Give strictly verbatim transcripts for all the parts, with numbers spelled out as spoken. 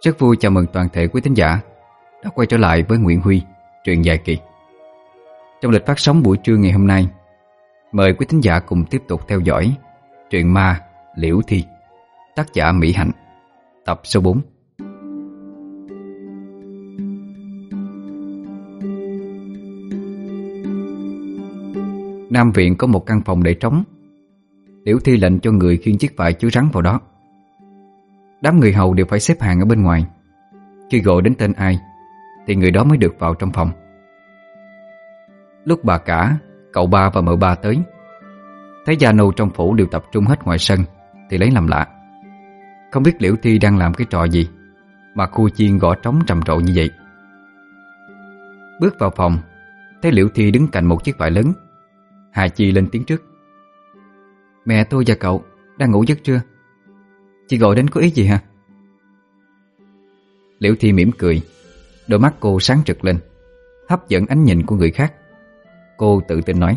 Rất vui chào mừng toàn thể quý thính giả đã quay trở lại với Nguyễn Huy, truyện dài kỳ. Trong lịch phát sóng buổi trưa ngày hôm nay, mời quý thính giả cùng tiếp tục theo dõi truyện ma Liễu Thi, tác giả Mỹ Hạnh, tập số bốn. Nam viện có một căn phòng để trống. Liễu Thi lệnh cho người khiêng chiếc vải chứa rắn vào đó. Đám người hầu đều phải xếp hàng ở bên ngoài. Khi gọi đến tên ai thì người đó mới được vào trong phòng. Lúc bà cả, cậu ba và mợ ba tới, thấy gia nô trong phủ đều tập trung hết ngoài sân thì lấy làm lạ. Không biết Liễu Thi đang làm cái trò gì mà khu chiên gõ trống trầm trộ như vậy. Bước vào phòng, thấy Liễu Thi đứng cạnh một chiếc vải lớn. Hà Chi lên tiếng trước: "Mẹ tôi và cậu đang ngủ giấc trưa. Chị gọi đến có ý gì hả?" Liễu Thi mỉm cười. Đôi mắt cô sáng rực lên, hấp dẫn ánh nhìn của người khác. Cô tự tin nói: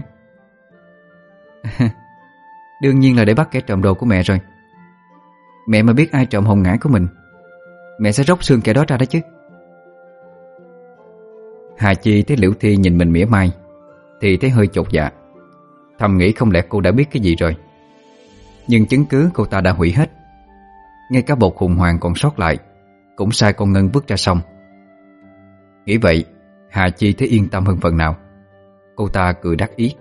"Đương nhiên là để bắt kẻ trộm đồ của mẹ rồi. Mẹ mà biết ai trộm hồn ngải của mình, mẹ sẽ róc xương kẻ đó ra đó chứ." Hà Chi thấy Liễu Thi nhìn mình mỉa mai thì thấy hơi chột dạ, thầm nghĩ không lẽ cô đã biết cái gì rồi. Nhưng chứng cứ cô ta đã hủy hết. Ngay cả bột hùng hoàng còn sót lại cũng sai con Ngân vứt ra sông. Nghĩ vậy, Hà Chi thấy yên tâm hơn phần nào. Cô ta cười đắc ý: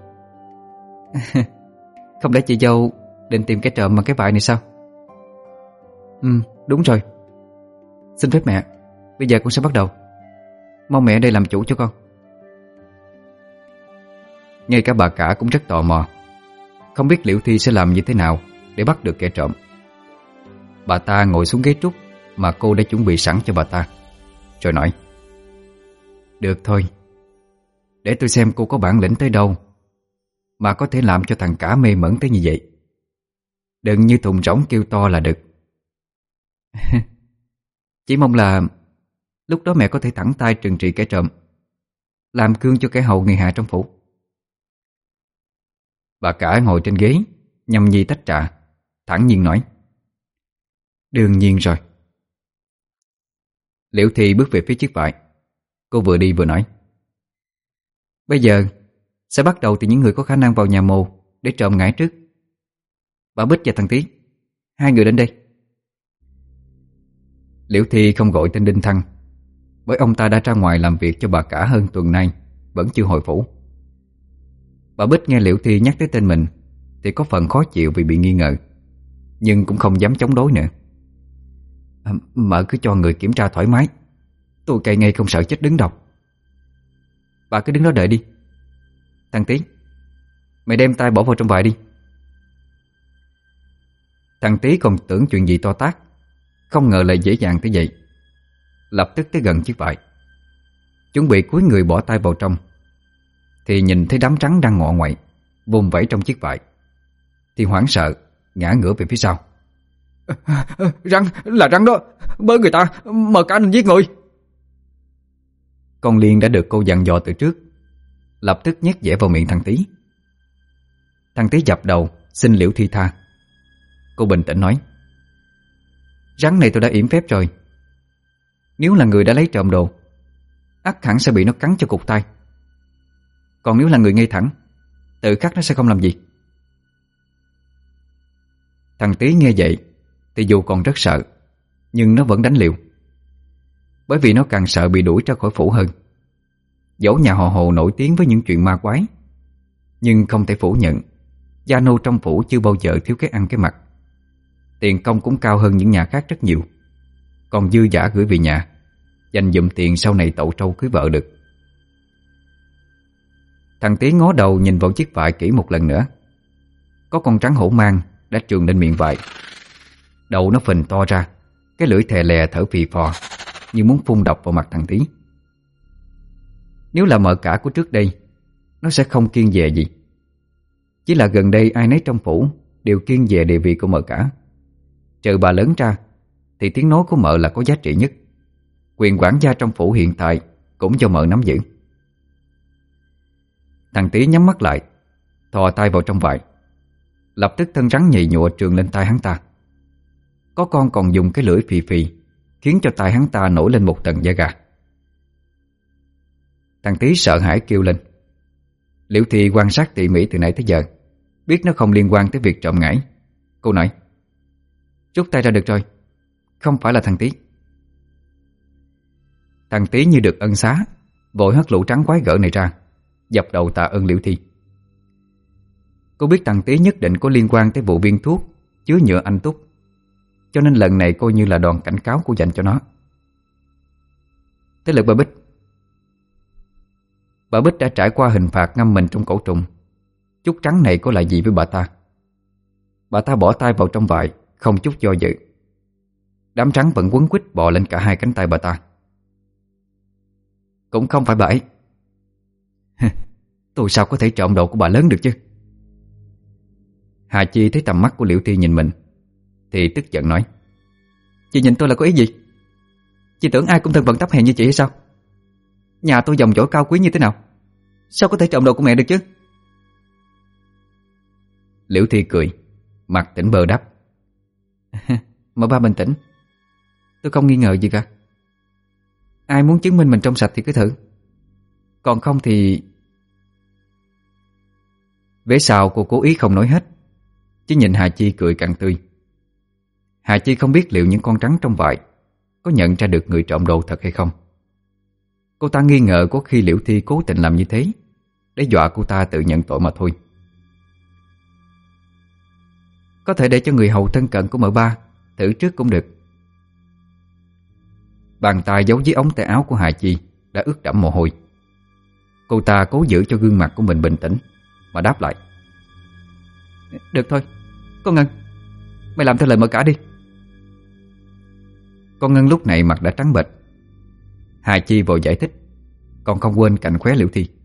"Không lẽ chị dâu định tìm cái trộm bằng cái vải này sao?" "Ừ, đúng rồi. Xin phép mẹ, bây giờ con sẽ bắt đầu. Mong mẹ đây làm chủ cho con." Ngay cả bà cả cũng rất tò mò, không biết Liễu Thi sẽ làm như thế nào để bắt được kẻ trộm. Bà ta ngồi xuống ghế trúc mà cô đã chuẩn bị sẵn cho bà ta, rồi nói: "Được thôi, để tôi xem cô có bản lĩnh tới đâu mà có thể làm cho thằng cả mê mẩn tới như vậy. Đừng như thùng rỗng kêu to là được." "Chỉ mong là lúc đó mẹ có thể thẳng tay trừng trị kẻ trộm, làm gương cho kẻ hầu người hạ trong phủ." Bà cả ngồi trên ghế nhâm nhi tách trà, thản nhiên nói: "Đương nhiên rồi." Liễu Thi bước về phía chiếc vải. Cô vừa đi vừa nói: "Bây giờ sẽ bắt đầu từ những người có khả năng vào nhà mồ để trộm ngải trước. Bà Bích và thằng Tí, hai người đến đây." Liễu Thi không gọi tên Đinh Thăng, bởi ông ta đã ra ngoài làm việc cho bà cả hơn tuần nay, vẫn chưa hồi phủ. Bà Bích nghe Liễu Thi nhắc tới tên mình thì có phần khó chịu vì bị nghi ngờ, nhưng cũng không dám chống đối nữa. à, "Mợ cứ cho người kiểm tra thoải mái, tôi cày ngay không sợ chết đứng đâu. Bà cứ đứng đó đợi đi. Thằng Tí, mày đem tay bỏ vào trong vải đi." Thằng Tí còn tưởng chuyện gì to tát, không ngờ lại dễ dàng tới vậy. Lập tức tới gần chiếc vải, chuẩn bị cúi người bỏ tay vào trong, thì nhìn thấy đám trắng đang ngọ ngoậy vùng vẫy trong chiếc vải, thì hoảng sợ ngã ngửa về phía sau. À, à, "Rắn, là rắn đó, bớ người ta, mà cả anh giết người." Con Liên đã được cô dặn dò từ trước, lập tức nhét dẻ vào miệng thằng Tí. Thằng Tí dập đầu xin Liễu Thi tha. Cô bình tĩnh nói: "Rắn này tôi đã yểm phép rồi. Nếu là người đã lấy trộm đồ, ắt hẳn sẽ bị nó cắn cho cụt tay. Còn nếu là người ngay thẳng, tự khắc nó sẽ không làm gì." Thằng Tí nghe vậy thì dù còn rất sợ, nhưng nó vẫn đánh liều. Bởi vì nó càng sợ bị đuổi ra khỏi phủ hơn. Dẫu nhà họ Hồ nổi tiếng với những chuyện ma quái, nhưng không thể phủ nhận gia nô trong phủ chưa bao giờ thiếu cái ăn cái mặc. Tiền công cũng cao hơn những nhà khác rất nhiều, còn dư dả gửi về nhà, dành dụm tiền sau này tậu trâu cưới vợ được. Thằng Tí ngó đầu nhìn vào chiếc vải kỹ một lần nữa. Có con rắn hổ mang đã trườn lên miệng vải. Đầu nó phình to ra, cái lưỡi thè lè thở phì phò như muốn phun độc vào mặt thằng Tí. Nếu là mợ cả của trước đây, nó sẽ không kiêng dè gì. Chỉ là gần đây ai nấy trong phủ đều kiêng dè địa vị của mợ cả. Trừ bà lớn ra thì tiếng nói của mợ là có giá trị nhất. Quyền quản gia trong phủ hiện tại cũng do mợ nắm giữ. Thằng Tí nhắm mắt lại, thò tay vào trong vải. Lập tức thân rắn nhầy nhụa trườn lên tay hắn ta. Có con còn dùng cái lưỡi phì phì khiến cho tai hắn ta nổi lên một tầng da gà. Thằng Tí sợ hãi kêu lên. Liễu Thi quan sát tỉ mỉ từ nãy tới giờ, biết nó không liên quan tới việc trộm ngải. Cô nói: "Rút tay ra được rồi, không phải là thằng Tí." Thằng Tí như được ân xá, vội hất lũ trắng quái gở này ra, dập đầu tạ ơn Liễu Thi. Cô biết thằng Tí nhất định có liên quan tới vụ viên thuốc chứa nhựa anh túc, cho nên lần này coi như là đòn cảnh cáo cô dành cho nó. Tới lượt bà Bích. Bà Bích đã trải qua hình phạt ngâm mình trong cổ trùng. Chút trắng này có lại gì với bà ta? Bà ta bỏ tay vào trong vại, không chút do dự. Đám trắng vẫn quấn quýt bò lên cả hai cánh tay bà ta. Cũng không phải bà ấy. Tôi sao có thể trộm đồ của bà lớn được chứ? Hà Chi thấy tầm mắt của Liễu Thi nhìn mình thì tức giận nói: "Chị nhìn tôi là có ý gì? Chị tưởng ai cũng thân phận thấp hèn như chị hay sao? Nhà tôi dòng dõi cao quý như thế nào, sao có thể trộm đồ của mẹ được chứ?" Liễu Thi cười, mặt tỉnh bơ đáp: "Mà ba bình tĩnh, tôi không nghi ngờ gì cả. Ai muốn chứng minh mình trong sạch thì cứ thử, còn không thì..." Vế sau cô cố ý không nói hết, chỉ nhìn Hà Chi cười cạn tươi. Hà Chi không biết liệu những con trắng trong vại có nhận ra được người trộm đồ thật hay không. Cô ta nghi ngờ có khi Liễu Thi cố tình làm như thế để dọa cô ta tự nhận tội mà thôi. "Có thể để cho người hầu thân cận của mợ ba thử trước cũng được." Bàn tay giấu dưới ống tay áo của Hà Chi đã ướt đẫm mồ hôi. Cô ta cố giữ cho gương mặt của mình bình tĩnh mà đáp lại: "Được thôi, con Ngân, mày làm theo lời mợ cả đi." Con Ngân lúc này mặt đã trắng bệch. Hà Chi vội giải thích, còn không quên cạnh khóe Liễu Thi: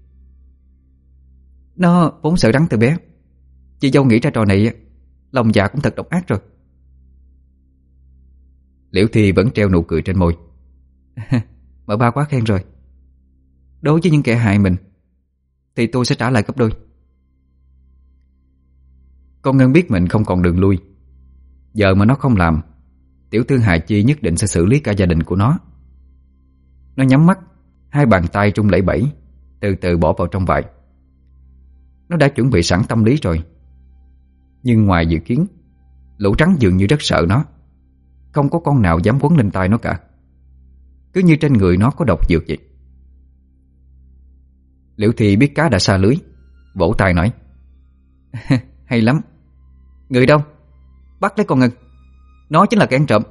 "Nó vốn sợ rắn từ bé, chị dâu nghĩ ra trò này lòng dạ cũng thật độc ác rồi." Liễu Thi vẫn treo nụ cười trên môi. "Mợ ba quá khen rồi. Đối với những kẻ hại mình thì tôi sẽ trả lại gấp đôi." Con Ngân biết mình không còn đường lui. Giờ mà nó không làm, tiểu thư Hà Chi nhất định sẽ xử lý cả gia đình của nó. Nó nhắm mắt, hai bàn tay trung lẩy bẩy, từ từ bỏ vào trong vại. Nó đã chuẩn bị sẵn tâm lý rồi. Nhưng ngoài dự kiến, lũ trắng dường như rất sợ nó. Không có con nào dám quấn lên tay nó cả, cứ như trên người nó có độc dược vậy. Liễu Thi biết cá đã xa lưới, vỗ tay nói: "Hay lắm. Người đâu? Bắt lấy con Ngân. Nó chính là kẻ ăn trộm."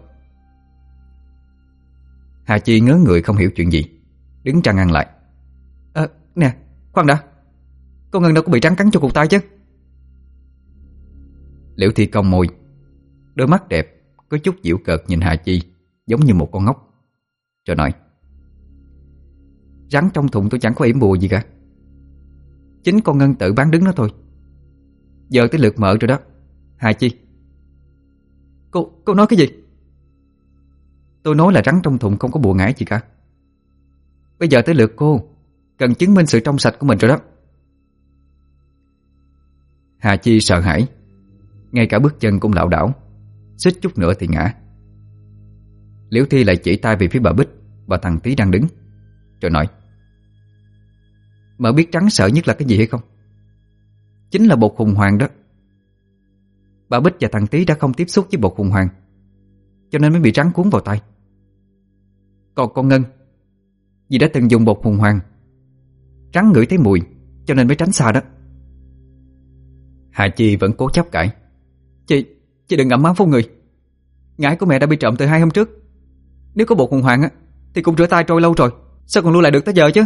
Hà Chi ngớ người không hiểu chuyện gì, đứng trăn ngăn lại: "Ờ, nè, khoan đã. Con Ngân đâu có bị rắn cắn cho cụt tay chứ?" Liễu Thi cong môi, đôi mắt đẹp có chút giễu cợt nhìn Hà Chi giống như một con ngốc, rồi nói: "Rắn trong thùng tôi chẳng có yểm bùa gì cả. Chính con Ngân tự bán đứng nó thôi. Giờ tới lượt mợ rồi đó, Hà Chi." Cô, cô nói cái gì? "Tôi nói là rắn trong thùng không có bùa ngải gì cả. Bây giờ tới lượt cô cần chứng minh sự trong sạch của mình rồi đó." Hà Chi sợ hãi, ngay cả bước chân cũng lảo đảo, suýt chút nữa thì ngã. Liễu Thi lại chỉ tay về phía bà Bích và thằng Tí đang đứng, rồi nói: "Mợ biết trắng sợ nhất là cái gì hay không? Chính là bột hùng hoàng đó. Bà Bích và thằng Tí đã không tiếp xúc với bột hùng hoàng, cho nên mới bị rắn cuốn vào tay. Còn con Ngân, vì đã từng dùng bột hùng hoàng, rắn ngửi thấy mùi cho nên mới tránh xa đó." Hà Chi vẫn cố chấp cãi: Chị, chị đừng ngậm máu phun người. Ngải của mẹ đã bị trộm từ hai hôm trước. Nếu có bột hùng hoàng á thì cũng rửa tay trôi lâu rồi, sao còn lưu lại được tới giờ chứ?"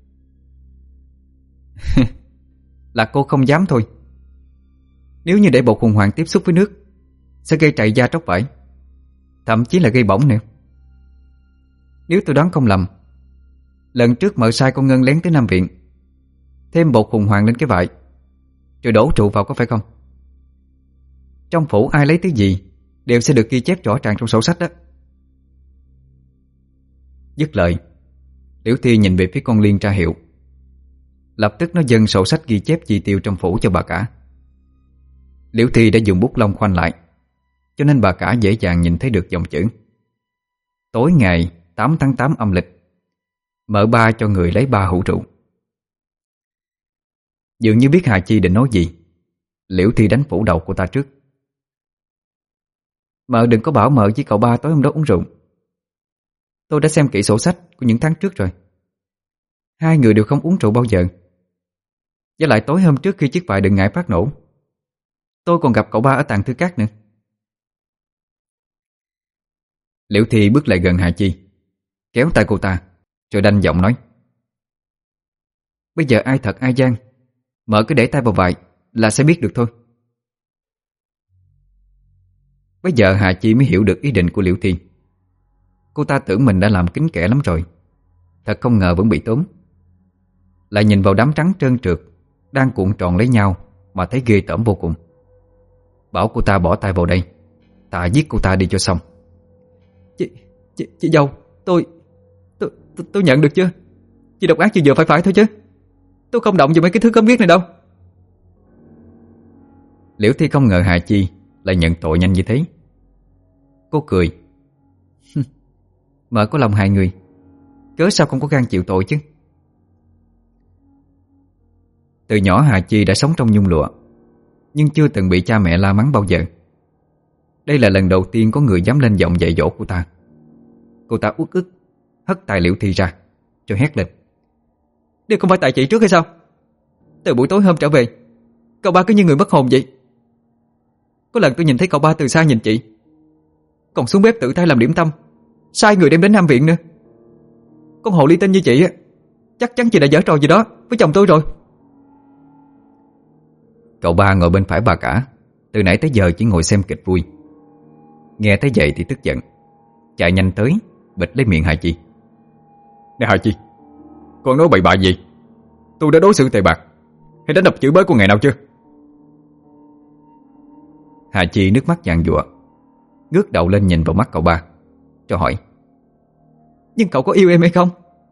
"Là cô không dám thôi. Nếu như để bột hùng hoàng tiếp xúc với nước sẽ gây trầy da tróc vải, thậm chí là gây bỏng nữa. Nếu tôi đoán không lầm, lần trước mợ sai con Ngân lén tới Nam Viện, thêm bột hùng hoàng lên cái vại rồi đổ trụ vào, có phải không? Trong phủ ai lấy thứ gì đều sẽ được ghi chép rõ ràng trong sổ sách đó." Dứt lời, Liễu Thi nhìn về phía con Liên tra hiệu. Lập tức nó dâng sổ sách ghi chép chi tiêu trong phủ cho bà cả. Liễu Thi đã dùng bút lông khoanh lại, cho nên bà cả dễ dàng nhìn thấy được dòng chữ. Tối ngày tám tháng tám âm lịch, mở ba cho người lấy ba hũ rượu. Dường như biết Hà Chi định nói gì, Liễu Thi đánh phủ đầu cô ta trước. Mợ đừng có bảo mợ với cậu ba tối hôm đó uống rượu. Tôi đã xem kỹ sổ sách của những tháng trước rồi. Hai người đều không uống rượu bao giờ. Với lại tối hôm trước khi chiếc vại đựng ngải phát nổ, tôi còn gặp cậu ba ở tàng thư cát nữa. Liễu Thi bước lại gần Hà Chi, kéo tay cô ta, rồi đanh giọng nói: Bây giờ ai thật ai gian, mợ cứ để tay vào vại là sẽ biết được thôi. Bây giờ Hà Chi mới hiểu được ý định của Liễu Thi. Cô ta tưởng mình đã làm kín kẽ lắm rồi, thật không ngờ vẫn bị tóm. Lại nhìn vào đám trắng trơn trượt đang cuộn tròn lấy nhau mà thấy ghê tởm vô cùng. Bảo cô ta bỏ tay vào đây, ta giết cô ta đi cho xong. Chị, chị, chị dâu, tôi, tôi, tôi, tôi nhận được chưa? Chị độc ác chưa vừa phải phải thôi chứ. Tôi không động vào mấy cái thứ cấm ghét này đâu. Liễu Thi không ngờ Hà Chi lại nhận tội nhanh như thế. Cô cười. Mợ có lòng hại người, cớ sao không có gan chịu tội chứ. Từ nhỏ Hà Chi đã sống trong nhung lụa, nhưng chưa từng bị cha mẹ la mắng bao giờ. Đây là lần đầu tiên có người dám lên giọng dạy dỗ cô ta. Cô ta uất ức hất tay Liễu Thi ra, rồi hét lên: Điều không phải tại chị trước hay sao? Từ buổi tối hôm trở về, cậu ba cứ như người mất hồn vậy. Có lần tôi nhìn thấy cậu ba từ xa nhìn chị, còn xuống bếp tự tay làm điểm tâm, sai người đem đến Nam Viện nữa. Con hồ ly tinh như chị á, chắc chắn chị đã giở trò gì đó với chồng tôi rồi. Cậu ba ngồi bên phải bà cả, từ nãy tới giờ chỉ ngồi xem kịch vui. Nghe thấy vậy thì tức giận, chạy nhanh tới bịt lấy miệng Hà Chi. Nè Hà Chi, con nói bậy bạ gì? Tôi đã đối xử tệ bạc hay đánh đập chửi bới con ngày nào chưa? Hà Chi nước mắt giàn giụa, ngước đầu lên nhìn vào mắt cậu ba, cho hỏi: Nhưng cậu có yêu em hay không?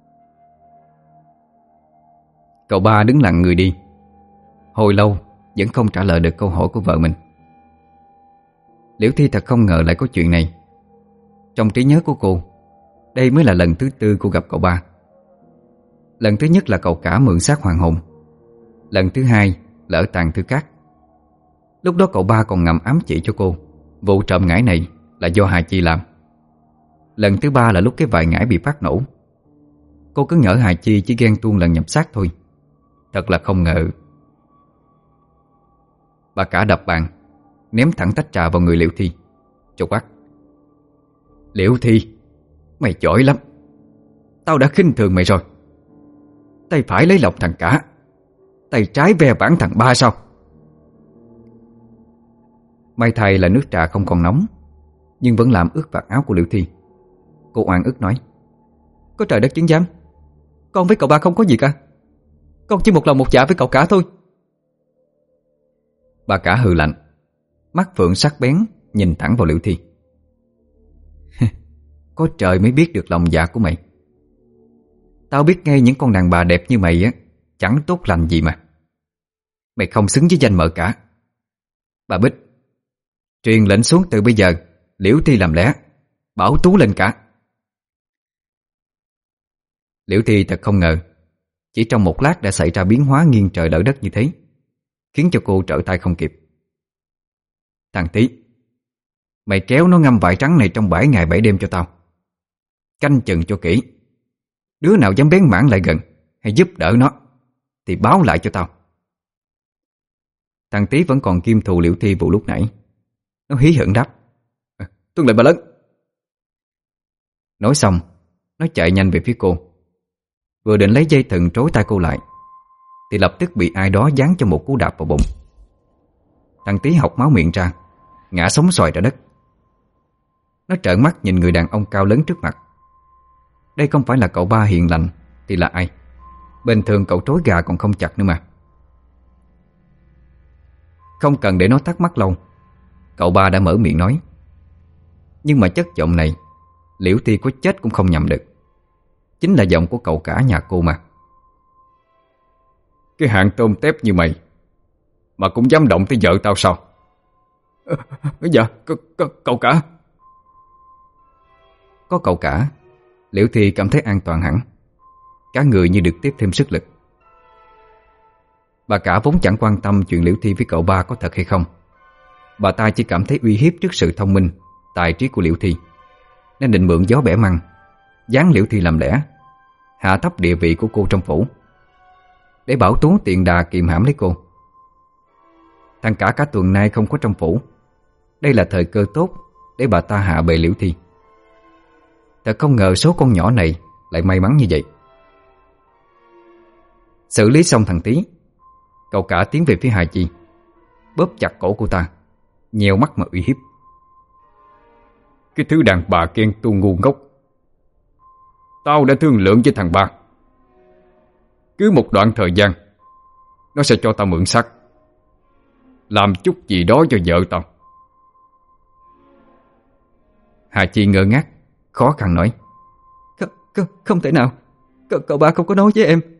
Cậu ba đứng lặng người đi, hồi lâu vẫn không trả lời được câu hỏi của vợ mình. Liễu Thi thật không ngờ lại có chuyện này. Trong trí nhớ của cô, đây mới là lần thứ tư cô gặp cậu ba. Lần thứ nhất là cậu cả mượn xác hoàng hồn, lần thứ hai là ở tàng thư cát. Lúc đó cậu ba còn ngầm ám chỉ cho cô vụ trộm ngải này là do Hà Chi làm. Lần thứ ba là lúc cái vại ngải bị phát nổ. Cô cứ ngỡ Hà Chi chỉ ghen tuông lần nhập xác thôi. Thật là không ngờ. Bà cả đập bàn, ném thẳng tách trà vào người Liễu Thi, rồi quát: Liễu Thi, mày giỏi lắm. Tao đã khinh thường mày rồi. Tay phải lấy lòng thằng cả, tay trái ve vãn thằng ba sao? May thay là nước trà không còn nóng, nhưng vẫn làm ướt vạt áo của Liễu Thi. Cô oan ức nói: Có trời đất chứng giám, con với cậu ba không có gì cả. Con chỉ một lòng một dạ với cậu cả thôi. Bà cả hừ lạnh, mắt phượng sắc bén nhìn thẳng vào Liễu Thi. Có trời mới biết được lòng dạ của mày. Tao biết ngay những con đàn bà đẹp như mày á chẳng tốt lành gì mà. Mày không xứng với danh mợ cả. Bà Bích, truyền lệnh xuống từ bây giờ, Liễu Thi làm lẽ, bảo Tú lên cả. Liễu Thi thật không ngờ, chỉ trong một lát đã xảy ra biến hóa nghiêng trời đỡ đất như thế, khiến cho cô trở tay không kịp. Thằng Tí, mày kéo nó ngâm vải trắng này trong bảy ngày bảy đêm cho tao. Canh chừng cho kỹ. Đứa nào dám bén mảng lại gần hay giúp đỡ nó thì báo lại cho tao. Thằng Tí vẫn còn kim thù Liễu Thi vụ lúc nãy. Nó hí hửng đáp: à, Tuân lệnh bà lớn. Nói xong, nó chạy nhanh về phía cô. Vừa định lấy dây thừng trói tay cô lại, thì lập tức bị ai đó giáng cho một cú đạp vào bụng. Thằng Tí học máu miệng ra, ngã sóng xoài ra đất. Nó trợn mắt nhìn người đàn ông cao lớn trước mặt. Đây không phải là cậu ba hiền lành thì là ai? Bình thường cậu trói gà còn không chặt nữa mà. Không cần để nó thắc mắc lâu, cậu ba đã mở miệng nói. Nhưng mà chất giọng này Liễu Thi có chết cũng không nhầm được. Chính là giọng của cậu cả nhà cô mà. Cái hạng tôm tép như mày mà cũng dám động tới vợ tao sao? À, dạ c- c- Cậu cả. Có cậu cả, Liễu Thi cảm thấy an toàn hẳn. Cả người như được tiếp thêm sức lực. Bà cả vốn chẳng quan tâm chuyện Liễu Thi với cậu ba có thật hay không. Bà ta chỉ cảm thấy uy hiếp trước sự thông minh, tài trí của Liễu Thi, nên định mượn gió bẻ măng, giáng Liễu Thi làm lẽ, hạ thấp địa vị của cô trong phủ, để Bảo Tú tiện đà kiềm hãm lấy cô. Thằng cả cả tuần nay không có trong phủ. Đây là thời cơ tốt để bà ta hạ bệ Liễu Thi. Thật không ngờ số con nhỏ này lại may mắn như vậy. Xử lý xong thằng Tý, cậu cả tiến về phía Hà Chi, bóp chặt cổ cô ta, nheo mắt mà uy hiếp. Cái thứ đàn bà khen tu ngu ngốc, tao đã thương lượng với thằng ba. Cứ một đoạn thời gian nó sẽ cho tao mượn xác, làm chút gì đó cho vợ tao. Hà Chi ngơ ngác, khó khăn nói: Không, không, không thể nào. Cậu, cậu ba không có nói với em.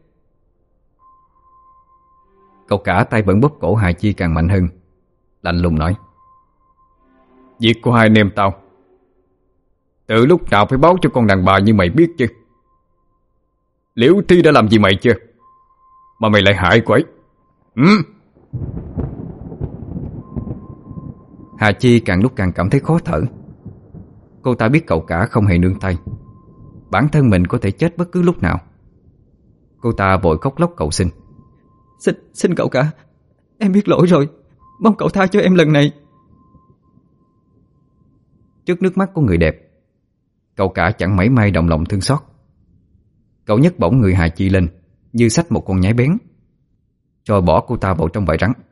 Cậu cả tay vẫn bóp cổ Hà Chi càng mạnh hơn, lạnh lùng nói: Việc của hai anh em tao, từ lúc nào phải báo cho con đàn bà như mày biết chứ? Liễu Thi đã làm gì mày chưa, mà mày lại hại cô ấy? Ừ. Hà Chi càng lúc càng cảm thấy khó thở. Cô ta biết cậu cả không hề nương tay, bản thân mình có thể chết bất cứ lúc nào. Cô ta vội khóc lóc cầu xin: Xin, xin cậu cả, em biết lỗi rồi, mong cậu tha cho em lần này. Trước nước mắt của người đẹp, cậu cả chẳng mảy may động lòng thương xót. Cậu nhấc bổng người Hà Chi lên như xách một con nhái bén, rồi bỏ cô ta vào trong vải rắn.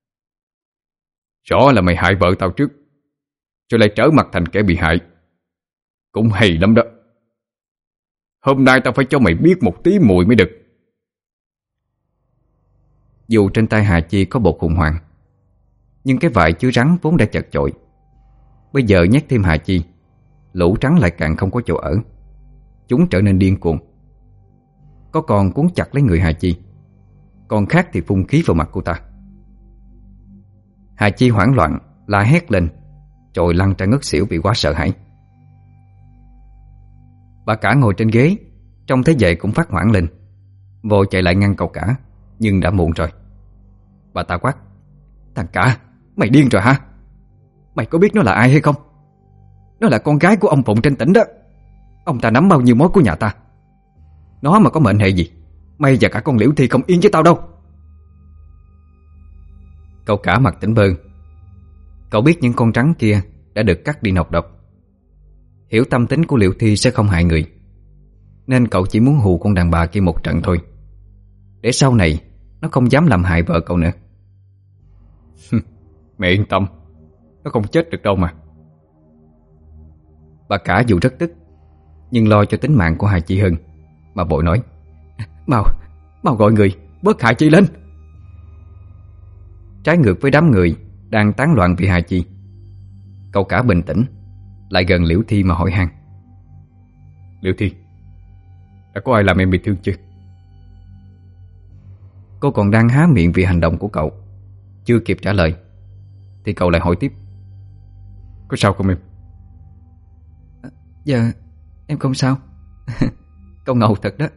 Rõ là mày hại vợ tao trước, rồi lại trở mặt thành kẻ bị hại. Cũng hay lắm đó. Hôm nay tao phải cho mày biết một tí mùi mới được. Dù trên tay Hà Chi có bột hùng hoàng, nhưng cái vải chứa rắn vốn đã chật chội. Bây giờ nhét thêm Hà Chi, lũ trắng lại càng không có chỗ ở. Chúng trở nên điên cuồng. Có con cuốn chặt lấy người Hà Chi, còn khác thì phun khí vào mặt cô ta. Hà Chi hoảng loạn la hét lên, rồi lăn ra ngất xỉu vì quá sợ hãi. Bà cả ngồi trên ghế, trông thấy vậy cũng phát hoảng lên, vội chạy lại ngăn cậu cả, nhưng đã muộn rồi. Bà ta quát: Thằng cả, mày điên rồi hả? Mày có biết nó là ai hay không? Nó là con gái của ông Phụng trên tỉnh đó. Ông ta nắm bao nhiêu mối của nhà ta. Nó mà có mệnh hệ gì, mày và cả con Liễu Thi không yên với tao đâu. Cậu cả mặt tỉnh bơ. Cậu biết những con rắn kia đã được cắt đi nọc độc, hiểu tâm tính của Liễu Thi sẽ không hại người, nên cậu chỉ muốn hù con đàn bà kia một trận thôi, để sau này nó không dám làm hại vợ cậu nữa. Mẹ yên tâm, nó không chết được đâu mà. Bà cả dù rất tức, nhưng lo cho tính mạng của Hà Chi hơn, mà vội nói: Mau, mau gọi người bớt Hà Chi lên. Trái ngược với đám người đang tán loạn vì Hà Chi, cậu cả bình tĩnh lại gần Liễu Thi mà hỏi han: Liễu Thi, đã có ai làm em bị thương chưa? Cô còn đang há miệng vì hành động của cậu, chưa kịp trả lời thì cậu lại hỏi tiếp: Có sao không em? À, dạ em không sao. Cậu ngầu thật đó.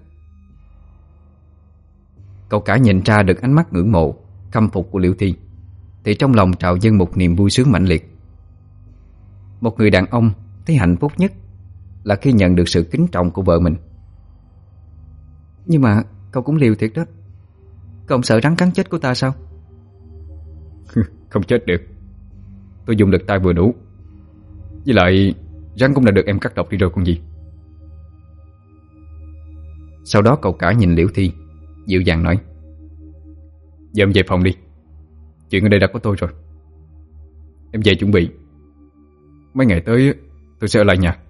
Cậu cả nhìn ra được ánh mắt ngưỡng mộ, khâm phục của Liễu Thi, thì trong lòng trào dâng một niềm vui sướng mãnh liệt. Một người đàn ông thấy hạnh phúc nhất là khi nhận được sự kính trọng của vợ mình. Nhưng mà cậu cũng liều thiệt đó. Cậu không sợ rắn cắn chết của ta sao? Không chết được. Tôi dùng lực tay vừa đủ. Với lại rắn cũng đã được em cắt độc đi rồi còn gì. Sau đó cậu cả nhìn Liễu Thi, dịu dàng nói: Giờ em về phòng đi. Chuyện ở đây đã có tôi rồi. Em về chuẩn bị. Mấy ngày tới tôi sẽ ở lại nhà.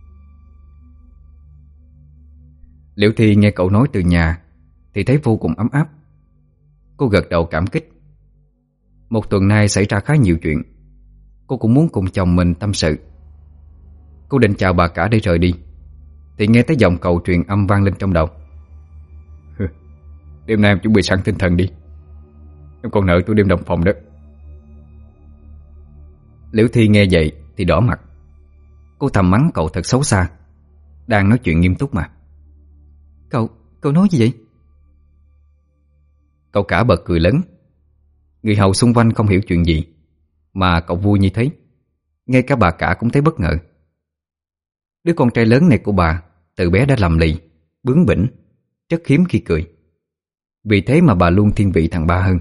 Liễu Thi nghe cậu nói từ nhà thì thấy vô cùng ấm áp. Cô gật đầu cảm kích. Một tuần nay xảy ra khá nhiều chuyện, cô cũng muốn cùng chồng mình tâm sự. Cô định chào bà cả để rời đi thì nghe thấy giọng cậu truyền âm vang lên trong đầu: Đêm nay em chuẩn bị sẵn tinh thần đi. Em còn nợ tôi đêm đồng phòng đó. Liễu Thi nghe vậy thì đỏ mặt. Cô thầm mắng cậu thật xấu xa, đang nói chuyện nghiêm túc mà. Cậu, cậu nói gì vậy? Cậu cả bật cười lớn. Người hầu xung quanh không hiểu chuyện gì, mà cậu vui như thế. Ngay cả bà cả cũng thấy bất ngờ. Đứa con trai lớn này của bà từ bé đã lầm lì, bướng bỉnh, rất hiếm khi cười. Vì thế mà bà luôn thiên vị thằng ba hơn.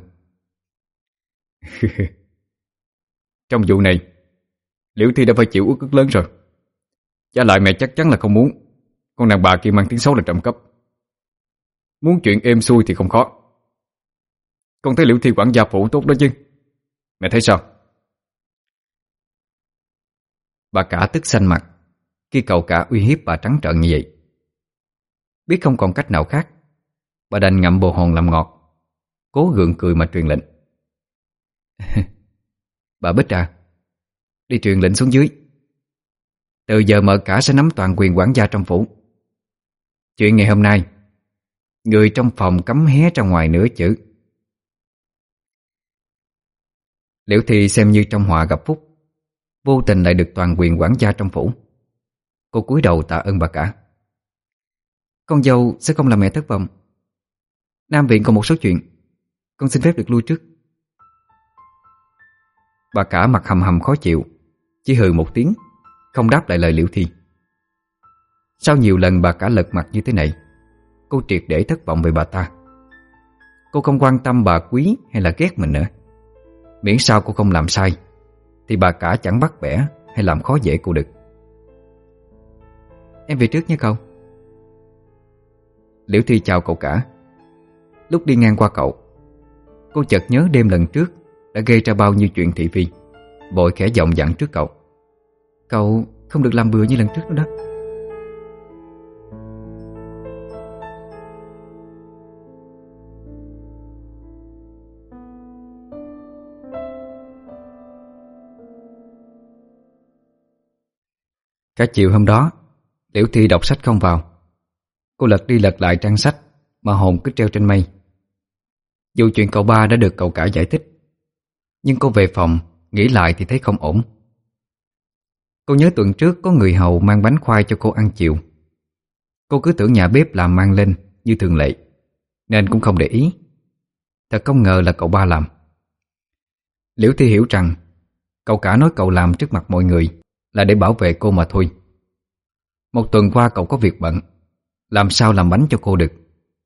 Trong vụ này, Liễu Thi đã phải chịu uất ức lớn rồi. Trả lại mẹ chắc chắn là không muốn con đàn bà kia mang tiếng xấu là trộm cắp. Muốn chuyện êm xuôi thì không khó. Con thấy Liễu Thi quản gia phụ tốt đó chứ. Mẹ thấy sao? Bà cả tức xanh mặt khi cậu cả uy hiếp bà trắng trợn như vậy. Biết không còn cách nào khác, bà đành ngậm bồ hòn làm ngọt, cố gượng cười mà truyền lệnh. Bà Bích à, đi truyền lệnh xuống dưới. Từ giờ mợ cả sẽ nắm toàn quyền quản gia trong phủ. Chuyện ngày hôm nay, người trong phòng cấm hé ra ngoài nửa chữ. Liễu Thi xem như trong họa gặp phúc, vô tình lại được toàn quyền quản gia trong phủ. Cô cúi đầu tạ ơn bà cả. Con dâu sẽ không làm mẹ thất vọng. Nam viện còn một số chuyện, con xin phép được lui trước. Bà cả mặt hầm hầm khó chịu, chỉ hừ một tiếng, không đáp lại lời Liễu Thi. Sau nhiều lần bà cả lật mặt như thế này, cô triệt để thất vọng về bà ta. Cô không quan tâm bà quý hay là ghét mình nữa. Miễn sao cô không làm sai thì bà cả chẳng bắt bẻ hay làm khó dễ cô được. Em về trước nha cậu. Liễu Thi chào cậu cả. Lúc đi ngang qua cậu, cô chợt nhớ đêm lần trước đã gây ra bao nhiêu chuyện thị phi, vội khẽ giọng dặn trước cậu. Cậu không được làm bừa như lần trước nữa đó. Cả chiều hôm đó, Liễu Thi đọc sách không vào. Cô lật đi lật lại trang sách mà hồn cứ treo trên mây. Dù chuyện cậu ba đã được cậu cả giải thích, nhưng cô về phòng nghĩ lại thì thấy không ổn. Cô nhớ tuần trước có người hầu mang bánh khoai cho cô ăn chiều. Cô cứ tưởng nhà bếp làm mang lên như thường lệ, nên cũng không để ý. Thật không ngờ là cậu ba làm. Liễu Thi hiểu rằng cậu cả nói cậu làm trước mặt mọi người là để bảo vệ cô mà thôi. Một tuần qua cậu có việc bận, làm sao làm bánh cho cô được.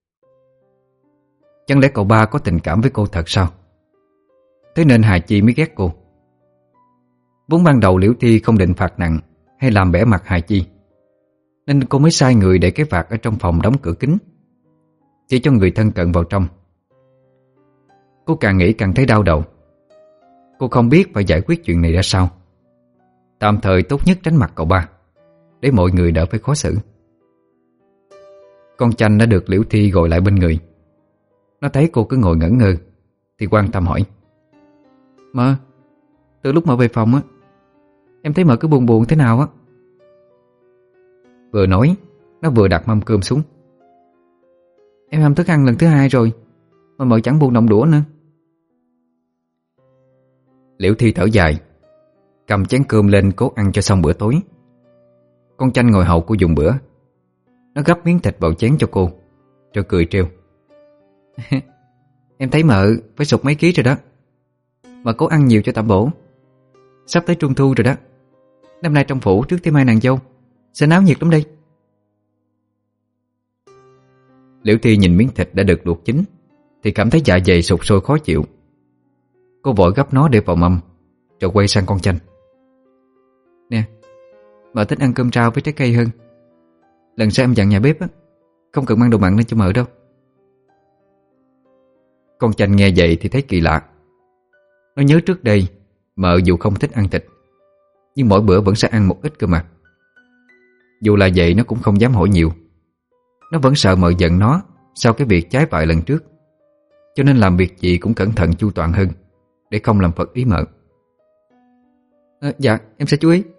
Chẳng lẽ cậu ba có tình cảm với cô thật sao? Thế nên Hà Chi mới ghét cô. Vốn ban đầu Liễu Thi không định phạt nặng hay làm bẽ mặt Hà Chi, nên cô mới sai người để cái vạt ở trong phòng đóng cửa kín, chỉ cho người thân cận vào trong. Cô càng nghĩ càng thấy đau đầu. Cô không biết phải giải quyết chuyện này ra sao. Tạm thời tốt nhất tránh mặt cậu ba, để mọi người đỡ phải khó xử. Con Chanh đã được Liễu Thi gọi lại bên người. Nó thấy cô cứ ngồi ngẩn ngơ thì quan tâm hỏi. Mợ, từ lúc mợ về phòng á, em thấy mợ cứ buồn buồn thế nào á. Vừa nói, nó vừa đặt mâm cơm xuống. Em hâm thức ăn lần thứ hai rồi, mà mợ chẳng buồn động đũa nữa. Liễu Thi thở dài, cầm chén cơm lên cố ăn cho xong bữa tối. Con Chanh ngồi hầu cô dùng bữa. Nó gắp miếng thịt vào chén cho cô, rồi cười trêu. Em thấy mợ phải sụt mấy ký rồi đó. Mợ cố ăn nhiều cho tạm bổ. Sắp tới trung thu rồi đó. Năm nay trong phủ trước thêm hai nàng dâu, sẽ náo nhiệt lắm đây. Liễu Thi nhìn miếng thịt đã được luộc chín thì cảm thấy dạ dày sụt sôi khó chịu. Cô vội gắp nó để vào mâm, rồi quay sang con Chanh. Nè, mợ thích ăn cơm rau với trái cây hơn. Lần sau em dặn nhà bếp á, không cần mang đồ mặn lên cho mợ đâu. Con Chanh nghe vậy thì thấy kỳ lạ. Nó nhớ trước đây mợ dù không thích ăn thịt, nhưng mỗi bữa vẫn sẽ ăn một ít cơ mà. Dù là vậy nó cũng không dám hỏi nhiều. Nó vẫn sợ mợ giận nó sau cái việc trái vại lần trước, cho nên làm việc gì cũng cẩn thận chu toàn hơn, để không làm phật ý mợ. À, dạ em sẽ chú ý.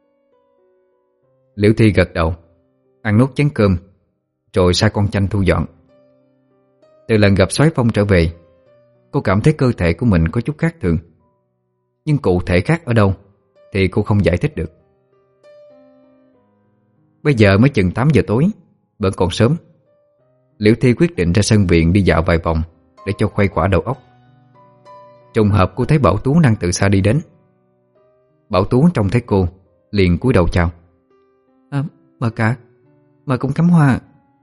Liễu Thi gật đầu, ăn nốt chén cơm, rồi sai con Chanh thu dọn. Từ lần gặp soái phong trở về, cô cảm thấy cơ thể của mình có chút khác thường. Nhưng cụ thể khác ở đâu thì cô không giải thích được. Bây giờ mới chừng tám giờ tối, vẫn còn sớm. Liễu Thi quyết định ra sân viện đi dạo vài vòng để cho khuây khỏa đầu óc. Trùng hợp cô thấy Bảo Tú đang từ xa đi đến. Bảo Tú trông thấy cô liền cúi đầu chào. À, mời cả, mời cũng cắm hoa.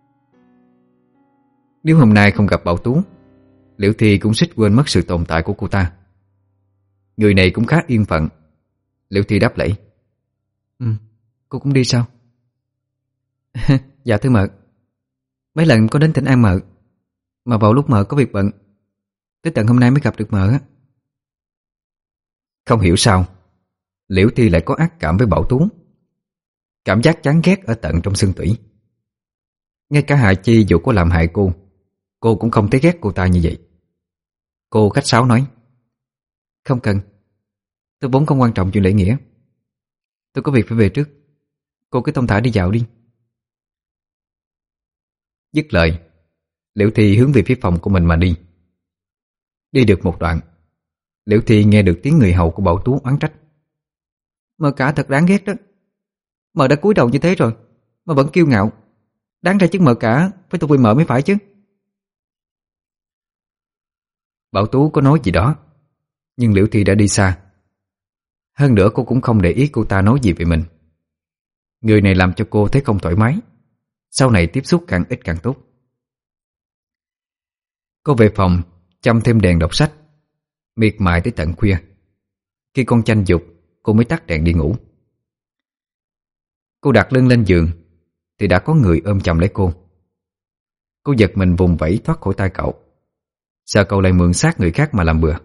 Nếu hôm nay không gặp Bảo Tú, Liễu Thi cũng suýt quên mất sự tồn tại của cô ta. Người này cũng khá yên phận. Liễu Thi đáp lễ. Ừ, cô cũng đi sao? Dạ thưa mợ, mấy lần có đến tỉnh An mợ, mà vào lúc mợ có việc bận, tới tận hôm nay mới gặp được mợ á. Không hiểu sao Liễu Thi lại có ác cảm với Bảo Tú. Cảm giác chán ghét ở tận trong xương tủy. Ngay cả Hà Chi dù có làm hại cô, cô cũng không thấy ghét cô ta như vậy. Cô khách sáo nói. Không cần, tôi vốn không quan trọng chuyện lễ nghĩa. Tôi có việc phải về trước, cô cứ thông thả đi dạo đi. Dứt lời, Liễu Thi hướng về phía phòng của mình mà đi. Đi được một đoạn, Liễu Thi nghe được tiếng người hầu của Bảo Tú oán trách. Mợ cả thật đáng ghét đó. Mợ đã cúi đầu như thế rồi mà vẫn kiêu ngạo. Đáng ra chứ mợ cả phải thuộc về mợ mới phải chứ. Bảo Tú có nói gì đó, nhưng Liễu Thi đã đi xa. Hơn nữa cô cũng không để ý cô ta nói gì về mình. Người này làm cho cô thấy không thoải mái. Sau này tiếp xúc càng ít càng tốt. Cô về phòng chăm thêm đèn đọc sách, miệt mài tới tận khuya. Khi con Chanh giục, cô mới tắt đèn đi ngủ. Cô đặt lưng lên giường thì đã có người ôm chầm lấy cô. Cô giật mình vùng vẫy thoát khỏi tay cậu, sợ cậu lại mượn xác người khác mà làm bừa.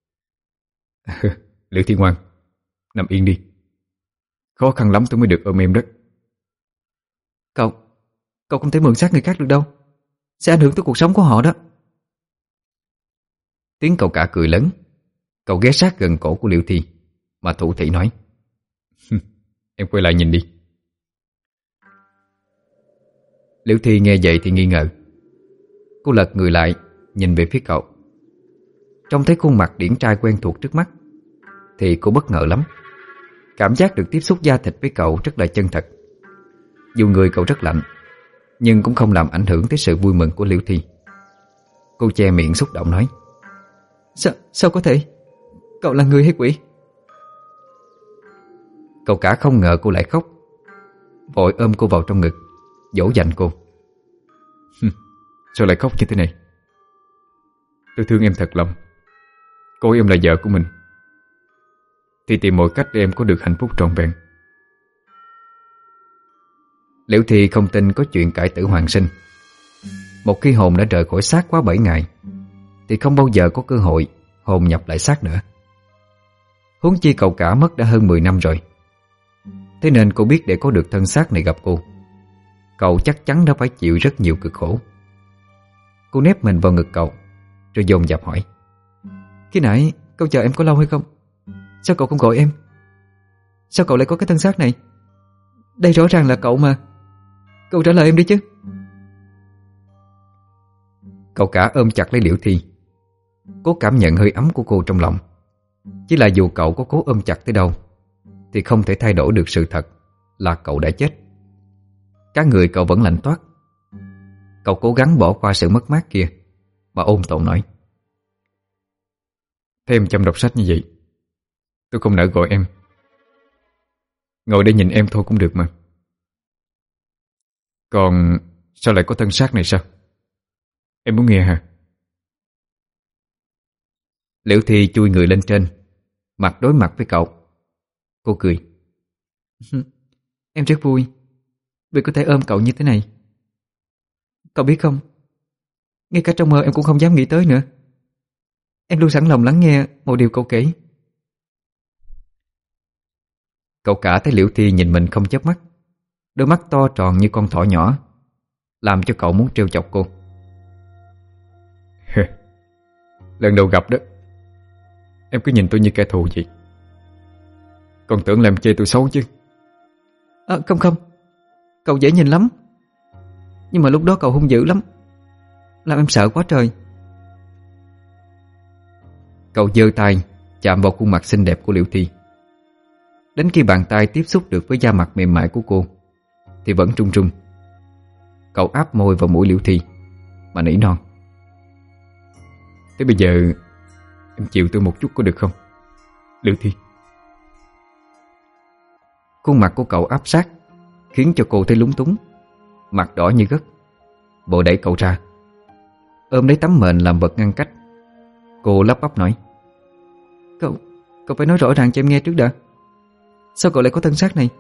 Liễu Thi ngoan, nằm yên đi. Khó khăn lắm tôi mới được ôm em đó. Cậu, cậu không thể mượn xác người khác được đâu. Sẽ ảnh hưởng tới cuộc sống của họ đó. Tiếng cậu cả cười lớn. Cậu ghé sát gần cổ của Liễu Thi mà thủ thỉ nói. Em quay lại nhìn đi. Liễu Thi nghe vậy thì nghi ngờ. Cô lật người lại nhìn về phía cậu. Trông thấy khuôn mặt điển trai quen thuộc trước mắt thì cô bất ngờ lắm. Cảm giác được tiếp xúc da thịt với cậu rất là chân thật. Dù người cậu rất lạnh, nhưng cũng không làm ảnh hưởng tới sự vui mừng của Liễu Thi. Cô che miệng xúc động nói. Sao, sao có thể? Cậu là người hay quỷ? Cậu cả không ngờ cô lại khóc, vội ôm cô vào trong ngực, dỗ dành cô. Sao lại khóc như thế này? Tôi thương em thật lòng. Cô em là vợ của mình thì tìm mọi cách để em có được hạnh phúc trọn vẹn. Liễu Thi không tin có chuyện cải tử hoàn sinh. Một khi hồn đã rời khỏi xác quá bảy ngày thì không bao giờ có cơ hội hồn nhập lại xác nữa. Huống chi cậu cả mất đã hơn mười năm rồi. Thế nên cô biết để có được thân xác này gặp cô, cậu chắc chắn đã phải chịu rất nhiều cực khổ. Cô nép mình vào ngực cậu rồi dồn dập hỏi. Khi nãy cậu chờ em có lâu hay không? Sao cậu không gọi em? Sao cậu lại có cái thân xác này? Đây rõ ràng là cậu mà. Cậu trả lời em đi chứ. Cậu cả ôm chặt lấy Liễu Thi, cố cảm nhận hơi ấm của cô trong lòng. Chỉ là dù cậu có cố ôm chặt tới đâu thì không thể thay đổi được sự thật là cậu đã chết. Cả người cậu vẫn lạnh toát. Cậu cố gắng bỏ qua sự mất mát kia mà ôn tồn nói. Thấy em chăm đọc sách như vậy, tôi không nỡ gọi em. Ngồi để nhìn em thôi cũng được mà. Còn sao lại có thân xác này sao? Em muốn nghe hả? Liễu Thi chui người lên trên, mặt đối mặt với cậu. Cô cười. Em rất vui vì có thể ôm cậu như thế này. Cậu biết không, ngay cả trong mơ em cũng không dám nghĩ tới nữa. Em luôn sẵn lòng lắng nghe mọi điều cậu kể. Cậu cả thấy Liễu Thi nhìn mình không chớp mắt, đôi mắt to tròn như con thỏ nhỏ, làm cho cậu muốn trêu chọc cô. Lần đầu gặp đó, em cứ nhìn tôi như kẻ thù vậy. Còn tưởng làm chê tôi xấu chứ. À, không không, cậu dễ nhìn lắm. Nhưng mà lúc đó cậu hung dữ lắm, làm em sợ quá trời. Cậu giơ tay chạm vào khuôn mặt xinh đẹp của Liễu Thi. Đến khi bàn tay tiếp xúc được với da mặt mềm mại của cô thì vẫn run run. Cậu áp môi vào mũi Liễu Thi mà nỉ non: Thế bây giờ em chịu tôi một chút có được không, Liễu Thi? Khuôn mặt của cậu áp sát khiến cho cô thấy lúng túng, mặt đỏ như gấc. Vội đẩy cậu ra, ôm lấy tấm mền làm vật ngăn cách. Cô lắp bắp nói: Cậu, cậu phải nói rõ ràng cho em nghe trước đã. Sao cậu lại có thân xác này?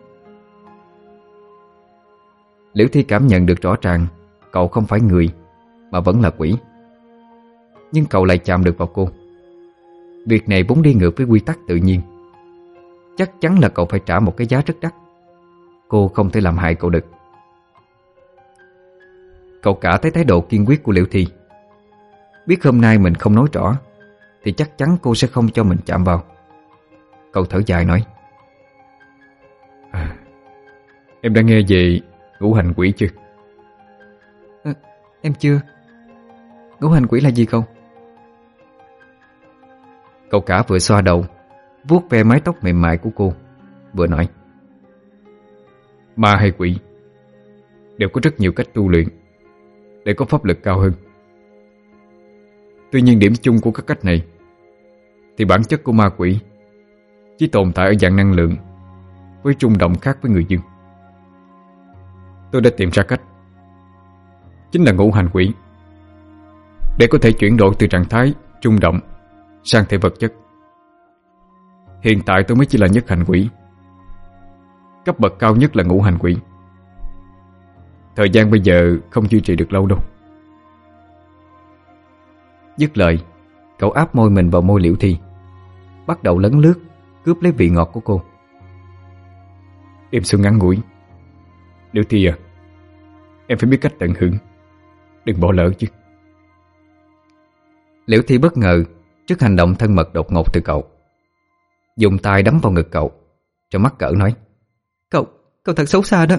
Liễu Thi cảm nhận được rõ ràng cậu không phải người mà vẫn là quỷ. Nhưng cậu lại chạm được vào cô. Việc này vốn đi ngược với quy tắc tự nhiên. Chắc chắn là cậu phải trả một cái giá rất đắt. Cô không thể làm hại cậu được. Cậu cả thấy thái độ kiên quyết của Liễu Thi. Biết hôm nay mình không nói rõ thì chắc chắn cô sẽ không cho mình chạm vào. Cậu thở dài nói: à, Em đã nghe về ngũ hành quỷ chưa? à, Em chưa. Ngũ hành quỷ là gì cậu? Cậu cả vừa xoa đầu, vuốt ve mái tóc mềm mại của cô, vừa nói: Ma hay quỷ đều có rất nhiều cách tu luyện để có pháp lực cao hơn. Tuy nhiên điểm chung của các cách này thì bản chất của ma quỷ chỉ tồn tại ở dạng năng lượng với rung động khác với người dương. Tôi đã tìm ra cách, chính là ngũ hành quỷ, để có thể chuyển đổi từ trạng thái rung động sang thể vật chất. Hiện tại tôi mới chỉ là nhất hành quỷ, cấp bậc cao nhất là ngũ hành quỷ. Thời gian bây giờ không duy trì được lâu đâu. Dứt lời, cậu áp môi mình vào môi Liễu Thi, bắt đầu lấn lướt cướp lấy vị ngọt của cô. Đêm xuân ngắn ngủi, Liễu Thi à, em phải biết cách tận hưởng, đừng bỏ lỡ chứ. Liễu Thi bất ngờ trước hành động thân mật đột ngột từ cậu, dùng tay đấm vào ngực cậu, cho mắc cỡ nói: Cậu, cậu thật xấu xa đó.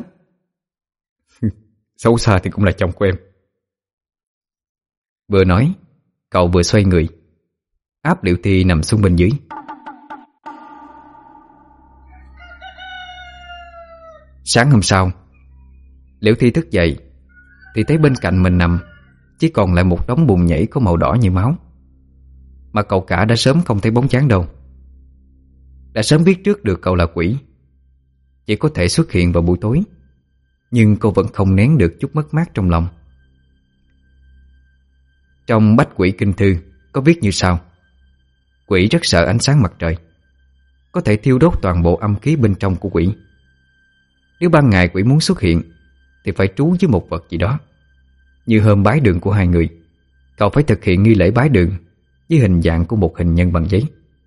Xấu xa thì cũng là chồng của em. Vừa nói, cậu vừa xoay người áp Liễu Thi nằm xuống bên dưới. Sáng hôm sau, Liễu Thi thức dậy thì thấy bên cạnh mình nằm chỉ còn lại một đống bùn nhảy có màu đỏ như máu. Mà cậu cả đã sớm không thấy bóng dáng đâu. Đã sớm biết trước được cậu là quỷ, chỉ có thể xuất hiện vào buổi tối. Nhưng cô vẫn không nén được chút mất mát trong lòng. Trong Bách Quỷ Kinh Thư có viết như sau: quỷ rất sợ ánh sáng mặt trời, có thể thiêu đốt toàn bộ âm khí bên trong của quỷ. Nếu ban ngày quỷ muốn xuất hiện thì phải trú với một vật gì đó. Như hôm bái đường của hai người, cậu phải thực hiện nghi lễ bái đường với hình dạng của một hình nhân bằng giấy.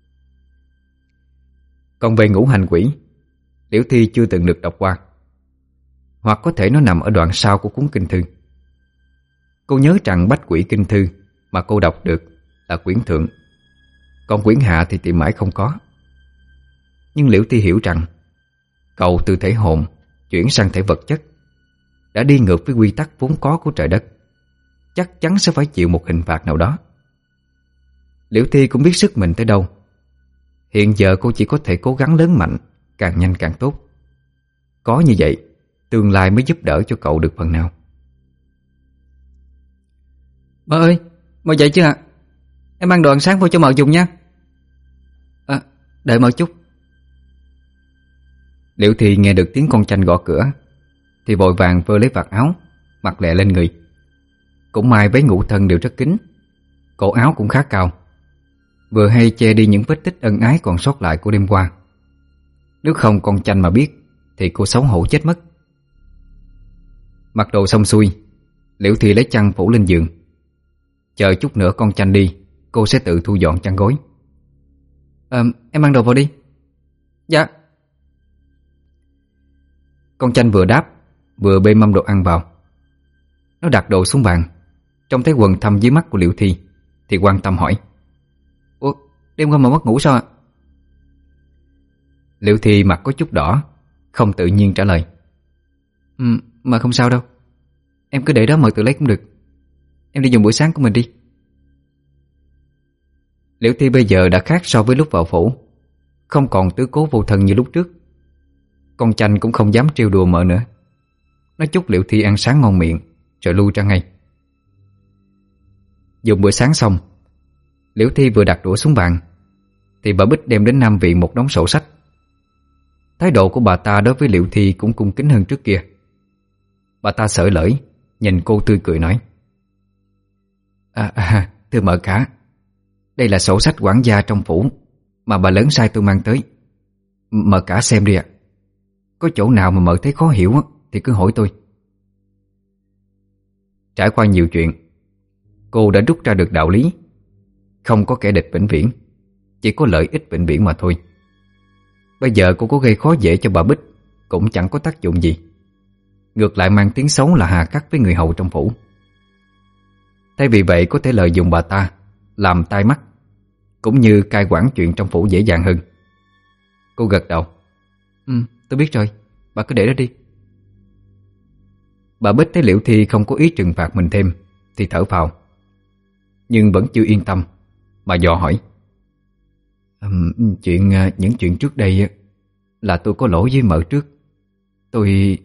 Còn về ngũ hành quỷ, Liễu Thi chưa từng được đọc qua, hoặc có thể nó nằm ở đoạn sau của cuốn kinh thư. Cô nhớ rằng Bách Quỷ Kinh Thư mà cô đọc được là quyển thượng, còn quyển hạ thì tìm mãi không có. Nhưng Liễu Thi hiểu rằng cậu từ thể hồn chuyển sang thể vật chất đã đi ngược với quy tắc vốn có của trời đất, chắc chắn sẽ phải chịu một hình phạt nào đó. Liễu Thi cũng biết sức mình tới đâu. Hiện giờ cô chỉ có thể cố gắng lớn mạnh, càng nhanh càng tốt. Có như vậy, tương lai mới giúp đỡ cho cậu được phần nào. Mợ ơi, mợ dậy chưa ạ? Em mang đồ ăn sáng vô cho mợ dùng nha. À, đợi mợ chút. Liễu Thi nghe được tiếng con chanh gõ cửa thì vội vàng vơ lấy vạt áo, mặc lẹ lên người. Cũng may váy ngủ thân đều rất kín, cổ áo cũng khá cao, vừa hay che đi những vết tích ân ái còn sót lại của đêm qua. Nếu không con chanh mà biết thì cô xấu hổ chết mất. Mặc đồ xong xuôi, Liễu Thi lấy chăn phủ lên giường. Chờ chút nữa con chanh đi, cô sẽ tự thu dọn chăn gối. à, Em mang đồ vào đi. Dạ. Con chanh vừa đáp vừa bê mâm đồ ăn vào. Nó đặt đồ xuống bàn, trông thấy quần thâm dưới mắt của Liễu Thi thì quan tâm hỏi: Ủa, đêm qua mà mất ngủ sao ạ? Liễu Thi mặt có chút đỏ, không tự nhiên trả lời: Ừ, mà không sao đâu. Em cứ để đó mời tự lấy cũng được. Em đi dùng bữa sáng của mình đi. Liễu Thi bây giờ đã khác so với lúc vào phủ, không còn tứ cố vô thân như lúc trước. Con chanh cũng không dám trêu đùa mợ nữa. Nó chúc Liễu Thi ăn sáng ngon miệng rồi lui ra ngay. Dùng bữa sáng xong, Liễu Thi vừa đặt đũa xuống bàn thì bà Bích đem đến Nam Viện một đống sổ sách. Thái độ của bà ta đối với Liễu Thi cũng cung kính hơn trước kia. Bà ta xởi lởi nhìn cô tươi cười nói: À, à thưa mợ cả, đây là sổ sách quản gia trong phủ mà bà lớn sai tôi mang tới. Mợ cả xem đi ạ. Có chỗ nào mà mợ thấy khó hiểu thì cứ hỏi tôi. Trải qua nhiều chuyện, cô đã rút ra được đạo lý: không có kẻ địch vĩnh viễn, chỉ có lợi ích vĩnh viễn mà thôi. Bây giờ cô có gây khó dễ cho bà Bích cũng chẳng có tác dụng gì, ngược lại mang tiếng xấu là hà khắc với người hầu trong phủ. Thay vì vậy có thể lợi dụng bà ta làm tai mắt, cũng như cai quản chuyện trong phủ dễ dàng hơn. Cô gật đầu: Ừ, tôi biết rồi, bà cứ để đó đi. Bà Bích thấy Liễu Thi không có ý trừng phạt mình thêm thì thở phào, nhưng vẫn chưa yên tâm mà dò hỏi: um, Chuyện những chuyện trước đây là tôi có lỗi với mợ trước. Tôi...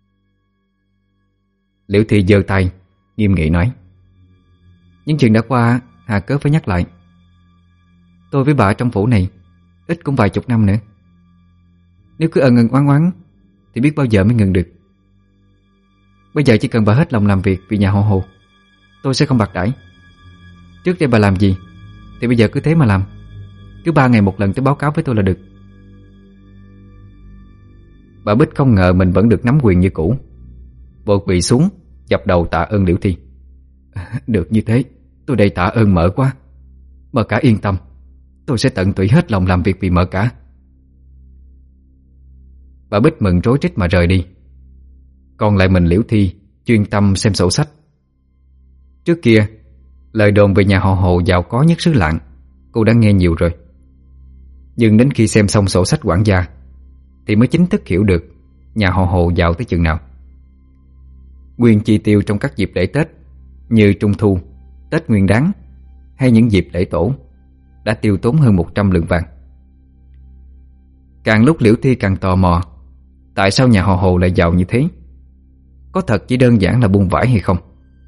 Liễu Thi giơ tay nghiêm nghị nói: Những chuyện đã qua hà cớ phải nhắc lại. Tôi với bà trong phủ này ít cũng vài chục năm nữa. Nếu cứ ân ân oán oán thì biết bao giờ mới ngừng được. Bây giờ chỉ cần bà hết lòng làm việc vì nhà họ Hồ, tôi sẽ không bạc đãi. Trước đây bà làm gì thì bây giờ cứ thế mà làm. Cứ ba ngày một lần tới báo cáo với tôi là được. Bà Bích không ngờ mình vẫn được nắm quyền như cũ, vội quỳ xuống dập đầu tạ ơn Liễu Thi. Được như thế, tôi đây tạ ơn mợ quá. Mợ cả yên tâm, tôi sẽ tận tụy hết lòng làm việc vì mợ cả. Bà Bích mừng rối rít mà rời đi. Còn lại mình Liễu Thi chuyên tâm xem sổ sách. Trước kia, lời đồn về nhà họ Hồ giàu có nhất xứ Lạng cô đã nghe nhiều rồi. Nhưng đến khi xem xong sổ sách quản gia thì mới chính thức hiểu được nhà họ Hồ giàu tới chừng nào. Nguyên chi tiêu trong các dịp lễ Tết như Trung Thu, Tết Nguyên Đán hay những dịp lễ tổ đã tiêu tốn hơn một trăm lượng vàng. Càng lúc Liễu Thi càng tò mò tại sao nhà họ Hồ lại giàu như thế. Có thật chỉ đơn giản là buôn vải hay không?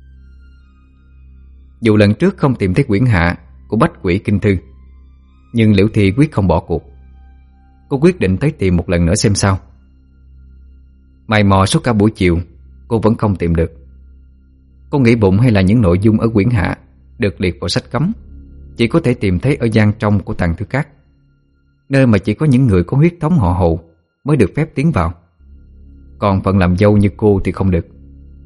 Dù lần trước không tìm thấy quyển hạ của Bách Quỷ Kinh Thư, nhưng Liễu Thi quyết không bỏ cuộc. Cô quyết định tới tìm một lần nữa xem sao. Mày mò suốt cả buổi chiều cô vẫn không tìm được. Cô nghĩ bụng hay là những nội dung ở quyển hạ được liệt vào sách cấm chỉ có thể tìm thấy ở gian trong của Tàng Thư Các, nơi mà chỉ có những người có huyết thống họ Hồ mới được phép tiến vào. Còn phận làm dâu như cô thì không được.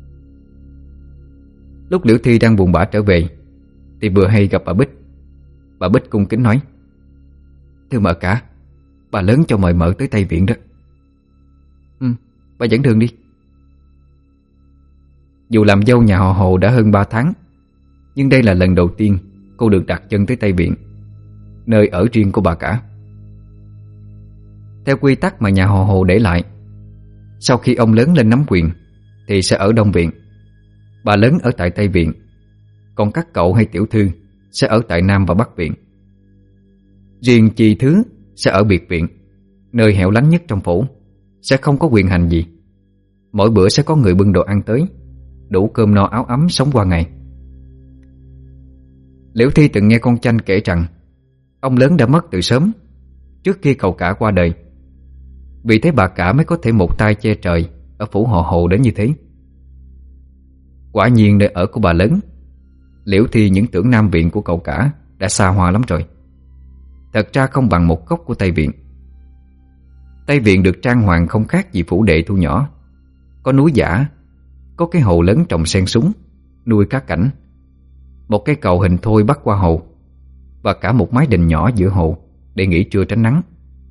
Lúc Liễu Thi đang buồn bã trở về thì vừa hay gặp bà Bích. Bà Bích cung kính nói: Thưa mợ cả, bà lớn cho mời mợ tới Tây Viện đó. Ừ, bà dẫn đường đi. Dù làm dâu nhà họ Hồ đã hơn ba tháng, nhưng đây là lần đầu tiên cô được đặt chân tới Tây Viện, nơi ở riêng của bà cả. Theo quy tắc mà nhà họ Hồ để lại, sau khi ông lớn lên nắm quyền thì sẽ ở Đông Viện, bà lớn ở tại Tây Viện, còn các cậu hay tiểu thư sẽ ở tại Nam và Bắc Viện. Riêng chi thứ sẽ ở biệt viện, nơi hẻo lánh nhất trong phủ, sẽ không có quyền hành gì. Mỗi bữa sẽ có người bưng đồ ăn tới, đủ cơm no áo ấm sống qua ngày. Liễu Thi từng nghe con Chanh kể rằng ông lớn đã mất từ sớm, trước khi cậu cả qua đời. Vì thế bà cả mới có thể một tay che trời ở phủ họ Hồ đến như thế. Quả nhiên nơi ở của bà lớn, Liễu Thi những tưởng Nam Viện của cậu cả đã xa hoa lắm rồi. Thật ra không bằng một góc của Tây Viện. Tây Viện được trang hoàng không khác gì phủ đệ thu nhỏ. Có núi giả, có cái hồ lớn trồng sen súng, nuôi cá cảnh, một cây cầu hình thoi bắc qua hồ, và cả một mái đình nhỏ giữa hồ để nghỉ trưa tránh nắng.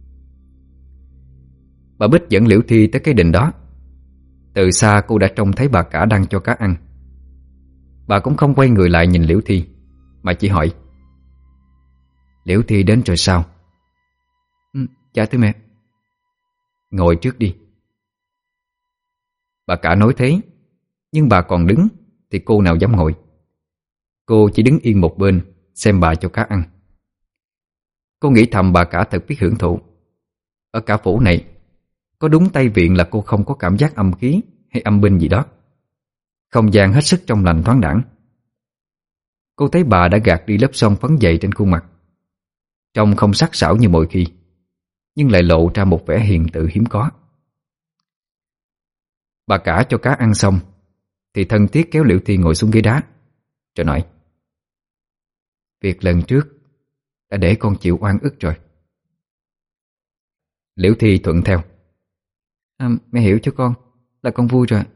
Bà Bích dẫn Liễu Thi tới cái đình đó. Từ xa cô đã trông thấy bà cả đang cho cá ăn. Bà cũng không quay người lại nhìn Liễu Thi, mà chỉ hỏi: Liễu Thi đến rồi sao? Ừ, dạ thưa mẹ. Ngồi trước đi. Bà cả nói thế, nhưng bà còn đứng thì cô nào dám ngồi. Cô chỉ đứng yên một bên xem bà cho cá ăn. Cô nghĩ thầm bà cả thật biết hưởng thụ. Ở cả phủ này, có đúng Tây Viện là cô không có cảm giác âm khí hay âm binh gì đó. Không gian hết sức trong lành thoáng đãng. Cô thấy bà đã gạt đi lớp son phấn dày trên khuôn mặt, trông không sắc sảo như mọi khi, nhưng lại lộ ra một vẻ hiền từ hiếm có. Bà cả cho cá ăn xong thì thân thiết kéo Liễu Thi ngồi xuống ghế đá, rồi nói: "Việc lần trước đã để con chịu oan ức rồi." Liễu Thi thuận theo: à, "Mẹ hiểu cho con, là con vui rồi."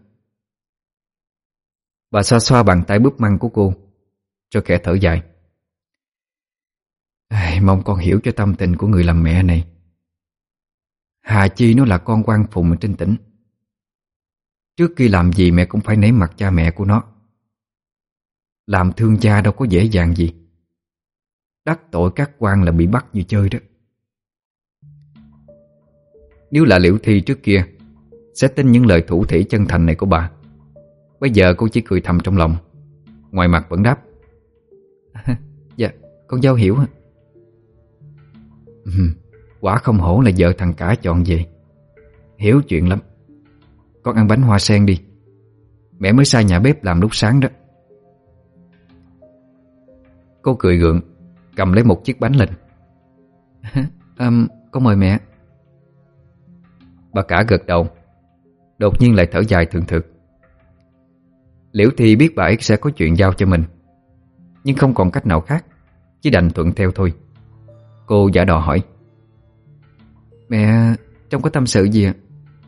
Bà xoa xoa bàn tay búp măng của cô, rồi khẽ thở dài: "Ai, mong con hiểu cho tâm tình của người làm mẹ này. Hà chi nó là con quan phụng ở trên tỉnh. Trước khi làm gì mẹ cũng phải nể mặt cha mẹ của nó. Làm thương cha đâu có dễ dàng gì. Đắc tội các quan là bị bắt như chơi đó." Nếu là Liễu Thi trước kia sẽ tin những lời thủ thỉ chân thành này của bà, bây giờ cô chỉ cười thầm trong lòng, ngoài mặt vẫn đáp: "Dạ, con dâu hiểu." Ừ, quả không hổ là vợ thằng cả chọn vậy. Hiểu chuyện lắm. Con ăn bánh hoa sen đi, mẹ mới sai nhà bếp làm lúc sáng đó. Cô cười gượng, cầm lấy một chiếc bánh lên. à, Con mời mẹ." Bà cả gật đầu, đột nhiên lại thở dài thường thực. Liễu Thi biết bà ấy sẽ có chuyện giao cho mình, nhưng không còn cách nào khác, chỉ đành thuận theo thôi. Cô giả đò hỏi: "Mẹ trông có tâm sự gì ạ?"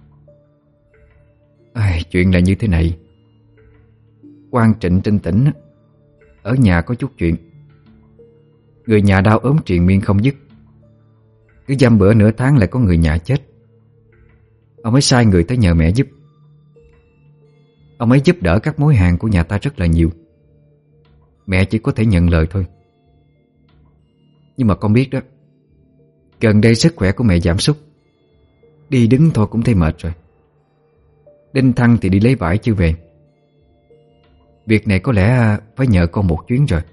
À, chuyện là như thế này. Quan Trịnh trên tỉnh ở nhà có chút chuyện. Người nhà đau ốm triền miên không dứt. Cứ dăm bữa nửa tháng lại có người nhà chết. Ông ấy sai người tới nhờ mẹ giúp. Ông ấy giúp đỡ các mối hàng của nhà ta rất là nhiều. Mẹ chỉ có thể nhận lời thôi. Nhưng mà con biết đó, gần đây sức khỏe của mẹ giảm sút, đi đứng thôi cũng thấy mệt rồi. Đinh Thăng thì đi lấy vải chưa về. Việc này có lẽ phải nhờ con một chuyến rồi.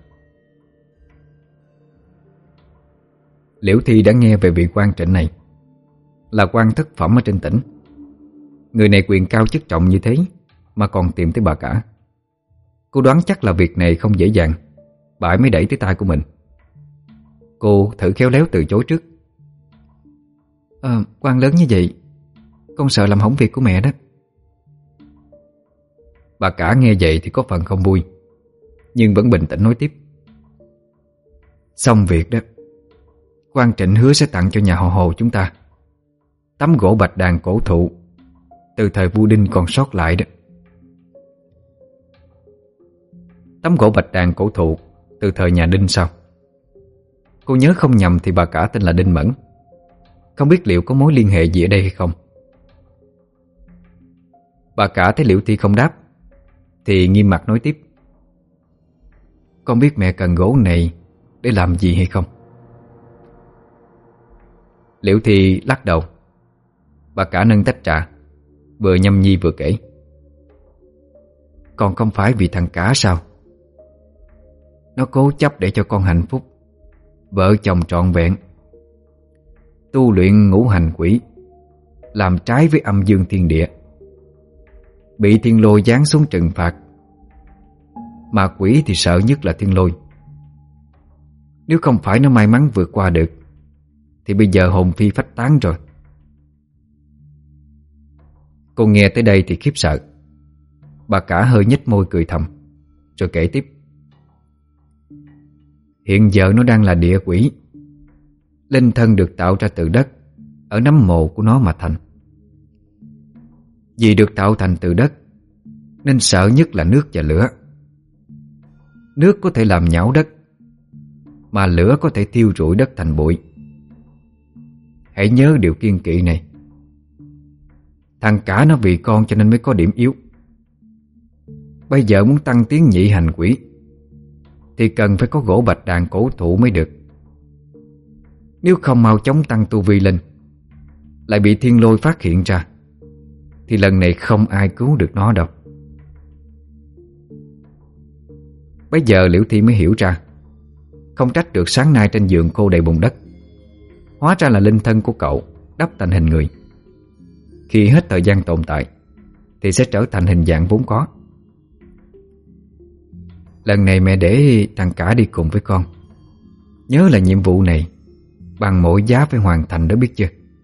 Liễu Thi đã nghe về vị quan Trịnh này, là quan thất phẩm ở trên tỉnh. Người này quyền cao chức trọng như thế mà còn tìm tới bà cả. Cô đoán chắc là việc này không dễ dàng, bà ấy mới đẩy tới tay của mình. Cô thử khéo léo từ chối trước: à, quan lớn như vậy, con sợ làm hỏng việc của mẹ đó." Bà cả nghe vậy thì có phần không vui, nhưng vẫn bình tĩnh nói tiếp: "Xong việc đó, quan Trịnh hứa sẽ tặng cho nhà họ Hồ chúng ta tấm gỗ bạch đàn cổ thụ từ thời vua Đinh còn sót lại đó." Tấm gỗ bạch đàn cổ thụ từ thời nhà Đinh sao? Cô nhớ không nhầm thì bà cả tên là Đinh Mẫn. Không biết liệu có mối liên hệ gì ở đây hay không. Bà cả thấy Liễu Thi không đáp thì nghiêm mặt nói tiếp: "Con biết mẹ cần gỗ này để làm gì hay không?" Liễu Thi lắc đầu. Bà cả nâng tách trà, vừa nhâm nhi vừa kể: "Con không phải vì thằng cả sao? Nó cố chấp để cho con hạnh phúc, vợ chồng trọn vẹn, tu luyện ngũ hành quỷ, làm trái với âm dương thiên địa, bị thiên lôi giáng xuống trừng phạt. Mà quỷ thì sợ nhất là thiên lôi. Nếu không phải nó may mắn vượt qua được thì bây giờ hồn phi phách tán rồi." Cô nghe tới đây thì khiếp sợ. Bà cả hơi nhếch môi cười thầm, rồi kể tiếp: "Hiện giờ nó đang là địa quỷ. Linh thân được tạo ra từ đất ở nấm mồ của nó mà thành. Vì được tạo thành từ đất nên sợ nhất là nước và lửa. Nước có thể làm nhão đất, mà lửa có thể thiêu rụi đất thành bụi. Hãy nhớ điều kiêng kỵ này. Thằng cả nó vì con cho nên mới có điểm yếu. Bây giờ muốn tăng tiến nhị hành quỷ thì cần phải có gỗ bạch đàn cổ thụ mới được. Nếu không mau chóng tăng tu vi lên, lại bị thiên lôi phát hiện ra, thì lần này không ai cứu được nó đâu." Bây giờ Liễu Thi mới hiểu ra, không trách được sáng nay trên giường cô đầy bùn đất. Hóa ra là linh thân của cậu đắp thành hình người. Khi hết thời gian tồn tại thì sẽ trở thành hình dạng vốn có. Lần này mẹ để thằng Cả đi cùng với con. Nhớ là nhiệm vụ này bằng mọi giá phải hoàn thành đó, biết chưa?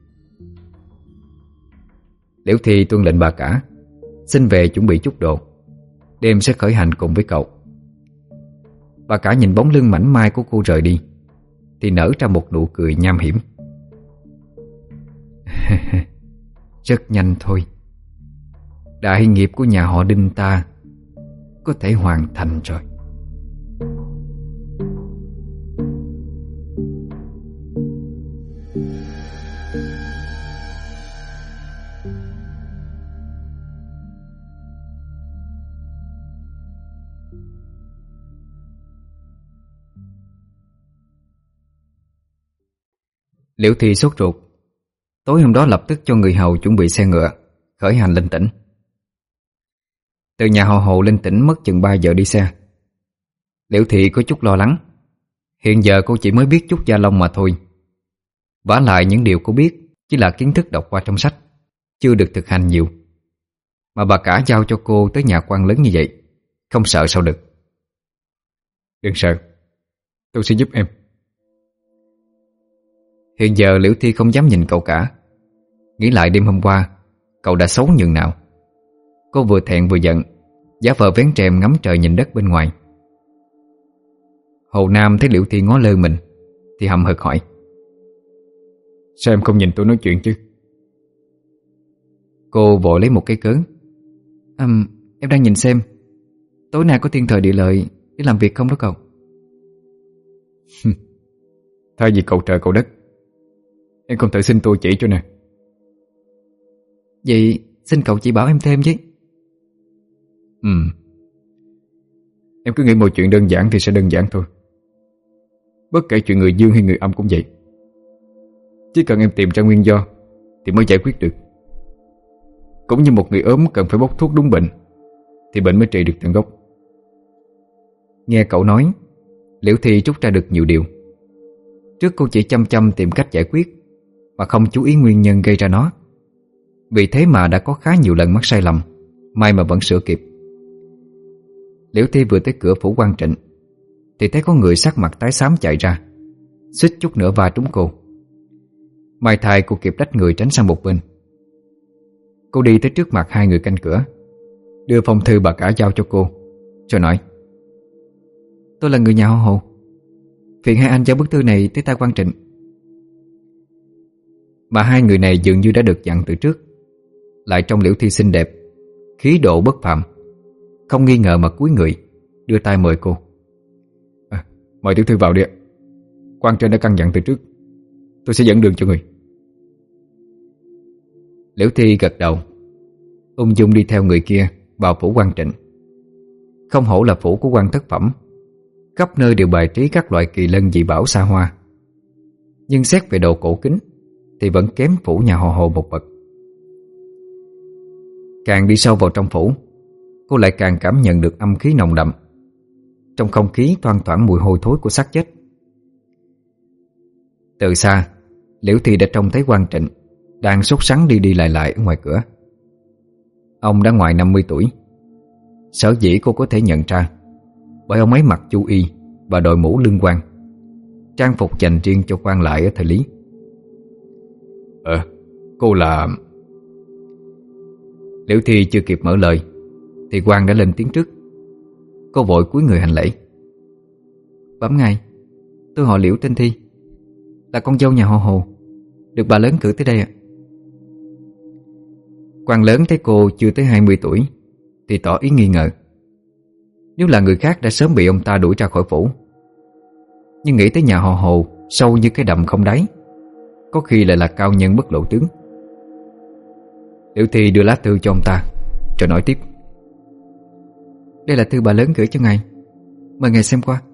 Liễu Thi tuân lệnh bà Cả, xin về chuẩn bị chút đồ, đêm sẽ khởi hành cùng với cậu. Bà Cả nhìn bóng lưng mảnh mai của cô rời đi thì nở ra một nụ cười nham hiểm. Rất nhanh thôi, đại nghiệp của nhà họ Đinh ta có thể hoàn thành rồi. Liễu Thi sốt ruột. Tối hôm đó lập tức cho người hầu chuẩn bị xe ngựa khởi hành lên tỉnh. Từ nhà họ Hồ lên tỉnh mất chừng ba giờ đi xe. Liễu Thi có chút lo lắng. Hiện giờ cô chỉ mới biết chút gia lông mà thôi. Vả lại những điều cô biết chỉ là kiến thức đọc qua trong sách, chưa được thực hành nhiều. Mà bà Cả giao cho cô tới nhà quan lớn như vậy, không sợ sao được. Đừng sợ, tôi sẽ giúp em. Hiện giờ Liễu Thi không dám nhìn cậu Cả. Nghĩ lại đêm hôm qua cậu đã xấu nhường nào. Cô vừa thẹn vừa giận, giả vờ vén rèm ngắm trời nhìn đất bên ngoài. Hồ Nam thấy Liễu Thi ngó lơ mình thì hậm hực hỏi: Sao em không nhìn tôi nói chuyện chứ? Cô vội lấy một cái cớ: à, em đang nhìn xem tối nay có thiên thời địa lợi để làm việc không đó cậu. Thay vì cầu trời cầu đất, em không thể xin tôi chỉ cho nè. Vậy xin cậu chỉ bảo em thêm chứ. Ừ. Em cứ nghĩ mọi chuyện đơn giản thì sẽ đơn giản thôi. Bất kể chuyện người dương hay người âm cũng vậy. Chỉ cần em tìm ra nguyên do thì mới giải quyết được. Cũng như một người ốm cần phải bốc thuốc đúng bệnh thì bệnh mới trị được tận gốc. Nghe cậu nói, Liễu Thi rút ra được nhiều điều. Trước cô chỉ chăm chăm tìm cách giải quyết mà không chú ý nguyên nhân gây ra nó. Vì thế mà đã có khá nhiều lần mắc sai lầm, may mà vẫn sửa kịp. Liễu Thi vừa tới cửa phủ Quan Trịnh thì thấy có người sắc mặt tái xám chạy ra, suýt chút nữa va trúng cô. May thay cô kịp lách người tránh sang một bên. Cô đi tới trước mặt hai người canh cửa, đưa phong thư bà Cả giao cho cô, rồi nói: Tôi là người nhà họ Hồ, phiền hai anh giao bức thư này tới tay Quan Trịnh. Mà hai người này dường như đã được dặn từ trước, lại trông Liễu Thi xinh đẹp, khí độ bất phàm, không nghi ngờ mà cúi người đưa tay mời cô. à, Mời tiểu thư vào đi ạ. Quan trên đã căn dặn từ trước, tôi sẽ dẫn đường cho người. Liễu Thi gật đầu, ung dung đi theo người kia vào phủ Quan Trịnh. Không hổ là phủ của quan thất phẩm, khắp nơi đều bày trí các loại kỳ lân dị bảo xa hoa. Nhưng xét về độ cổ kính thì vẫn kém phủ nhà họ Hồ một bậc. Càng đi sâu vào trong phủ, cô lại càng cảm nhận được âm khí nồng đậm. Trong không khí thoang thoảng mùi hôi thối của xác chết. Từ xa, Liễu Thi đã trông thấy Quan Trịnh đang sốt sắng đi đi lại lại ở ngoài cửa. Ông đã ngoài năm mươi tuổi. Sở dĩ cô có thể nhận ra bởi ông ấy mặc chu y và đội mũ lương quan, trang phục dành riêng cho quan lại ở thời Lý. Ờ, cô là... Liễu Thi chưa kịp mở lời thì quan đã lên tiếng trước. Cô vội cúi người hành lễ: Bẩm ngài, tôi họ Liễu tên Thi, là con dâu nhà họ Hồ, được bà lớn cử tới đây ạ. Quan lớn thấy cô chưa tới hai mươi tuổi thì tỏ ý nghi ngờ. Nếu là người khác đã sớm bị ông ta đuổi ra khỏi phủ. Nhưng nghĩ tới nhà họ Hồ sâu như cái đầm không đáy, có khi lại là cao nhân bất lộ tướng. Liễu Thi đưa lá thư cho ông ta, rồi nói tiếp: Đây là thư bà lớn gửi cho ngài, mời ngài xem qua.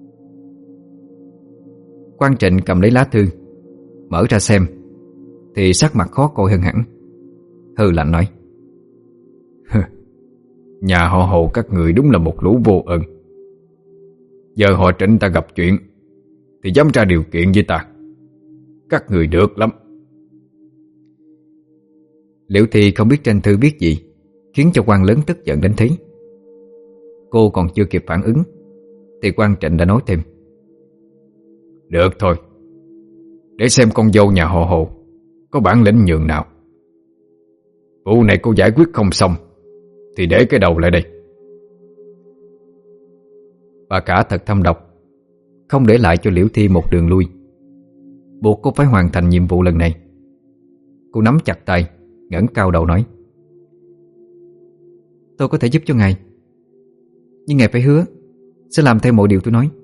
Quan Trịnh cầm lấy lá thư, mở ra xem thì sắc mặt khó coi hơn hẳn. Hừ lạnh nói: Nhà họ Hồ các người đúng là một lũ vô ơn. Giờ họ Trịnh ta gặp chuyện thì dám ra điều kiện với ta. Các người được lắm. Liễu Thi không biết trên thư viết gì, khiến cho quan lớn tức giận đến thế. Cô còn chưa kịp phản ứng thì quan Trịnh đã nói thêm: Được thôi, để xem con dâu nhà họ Hồ có bản lĩnh nhường nào. Vụ này cô giải quyết không xong thì để cái đầu lại đây. Bà cả thật thâm độc, không để lại cho Liễu Thi một đường lui, buộc cô phải hoàn thành nhiệm vụ lần này. Cô nắm chặt tay, ngẩng cao đầu nói: Tôi có thể giúp cho ngài, nhưng ngài phải hứa sẽ làm theo mọi điều tôi nói.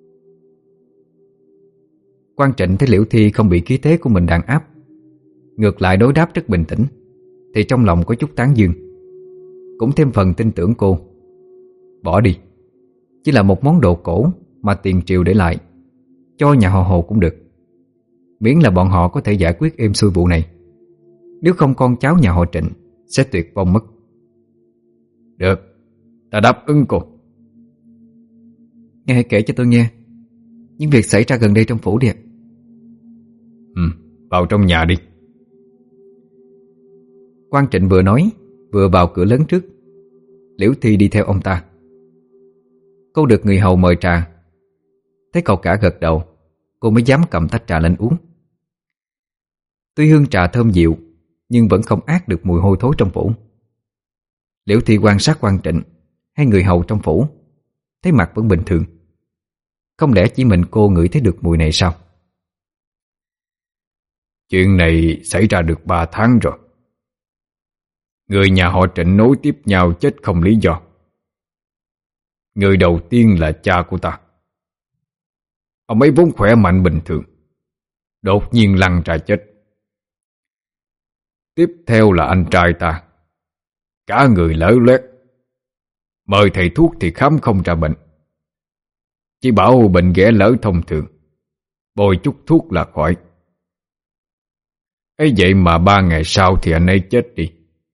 Quan Trịnh thấy Liễu Thi không bị khí thế của mình đàn áp, ngược lại đối đáp rất bình tĩnh, thì trong lòng có chút tán dương, cũng thêm phần tin tưởng cô. Bỏ đi, chỉ là một món đồ cổ mà tiền triều để lại, cho nhà họ Hồ cũng được, miễn là bọn họ có thể giải quyết êm xuôi vụ này. Nếu không con cháu nhà họ Trịnh sẽ tuyệt vong mất. Được, ta đáp ứng cô. Ngài hãy kể cho tôi nghe những việc xảy ra gần đây trong phủ đi ạ. Ừ, vào trong nhà đi. Quan Trịnh vừa nói vừa vào cửa lớn trước. Liễu Thi đi theo ông ta. Cô được người hầu mời trà. Thấy cậu cả gật đầu, cô mới dám cầm tách trà lên uống. Tuy hương trà thơm dịu, nhưng vẫn không át được mùi hôi thối trong phủ. Liễu Thi quan sát Quan Trịnh hay người hầu trong phủ, thấy mặt vẫn bình thường. Không lẽ chỉ mình cô ngửi thấy được mùi này sao? Chuyện này xảy ra được ba tháng rồi. Người nhà họ Trịnh nối tiếp nhau chết không lý do. Người đầu tiên là cha của ta. Ông ấy vốn khỏe mạnh bình thường, đột nhiên lăn ra chết. Tiếp theo là anh trai ta, cả người lở loét. Mời thầy thuốc thì khám không ra bệnh, chỉ bảo bệnh ghẻ lở thông thường, bôi chút thuốc là khỏi. Ấy vậy mà ba ngày sau thì anh ấy chết đi.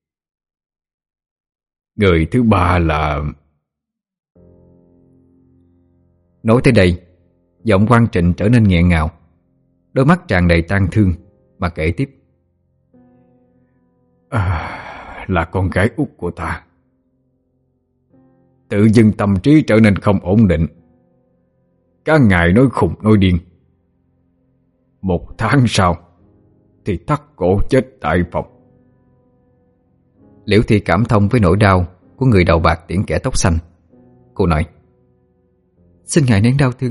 Người thứ ba là... Nói tới đây, giọng Quan Trịnh trở nên nghẹn ngào, đôi mắt tràn đầy tang thương mà kể tiếp. À, là con gái út của ta. Tự dưng tâm trí trở nên không ổn định, cả ngày nói khùng nói điên. Một tháng sau thì thắt cổ chết tại phòng. Liễu Thi cảm thông với nỗi đau của người đầu bạc tiễn kẻ tóc xanh. Cô nói: Xin ngài nén đau thương.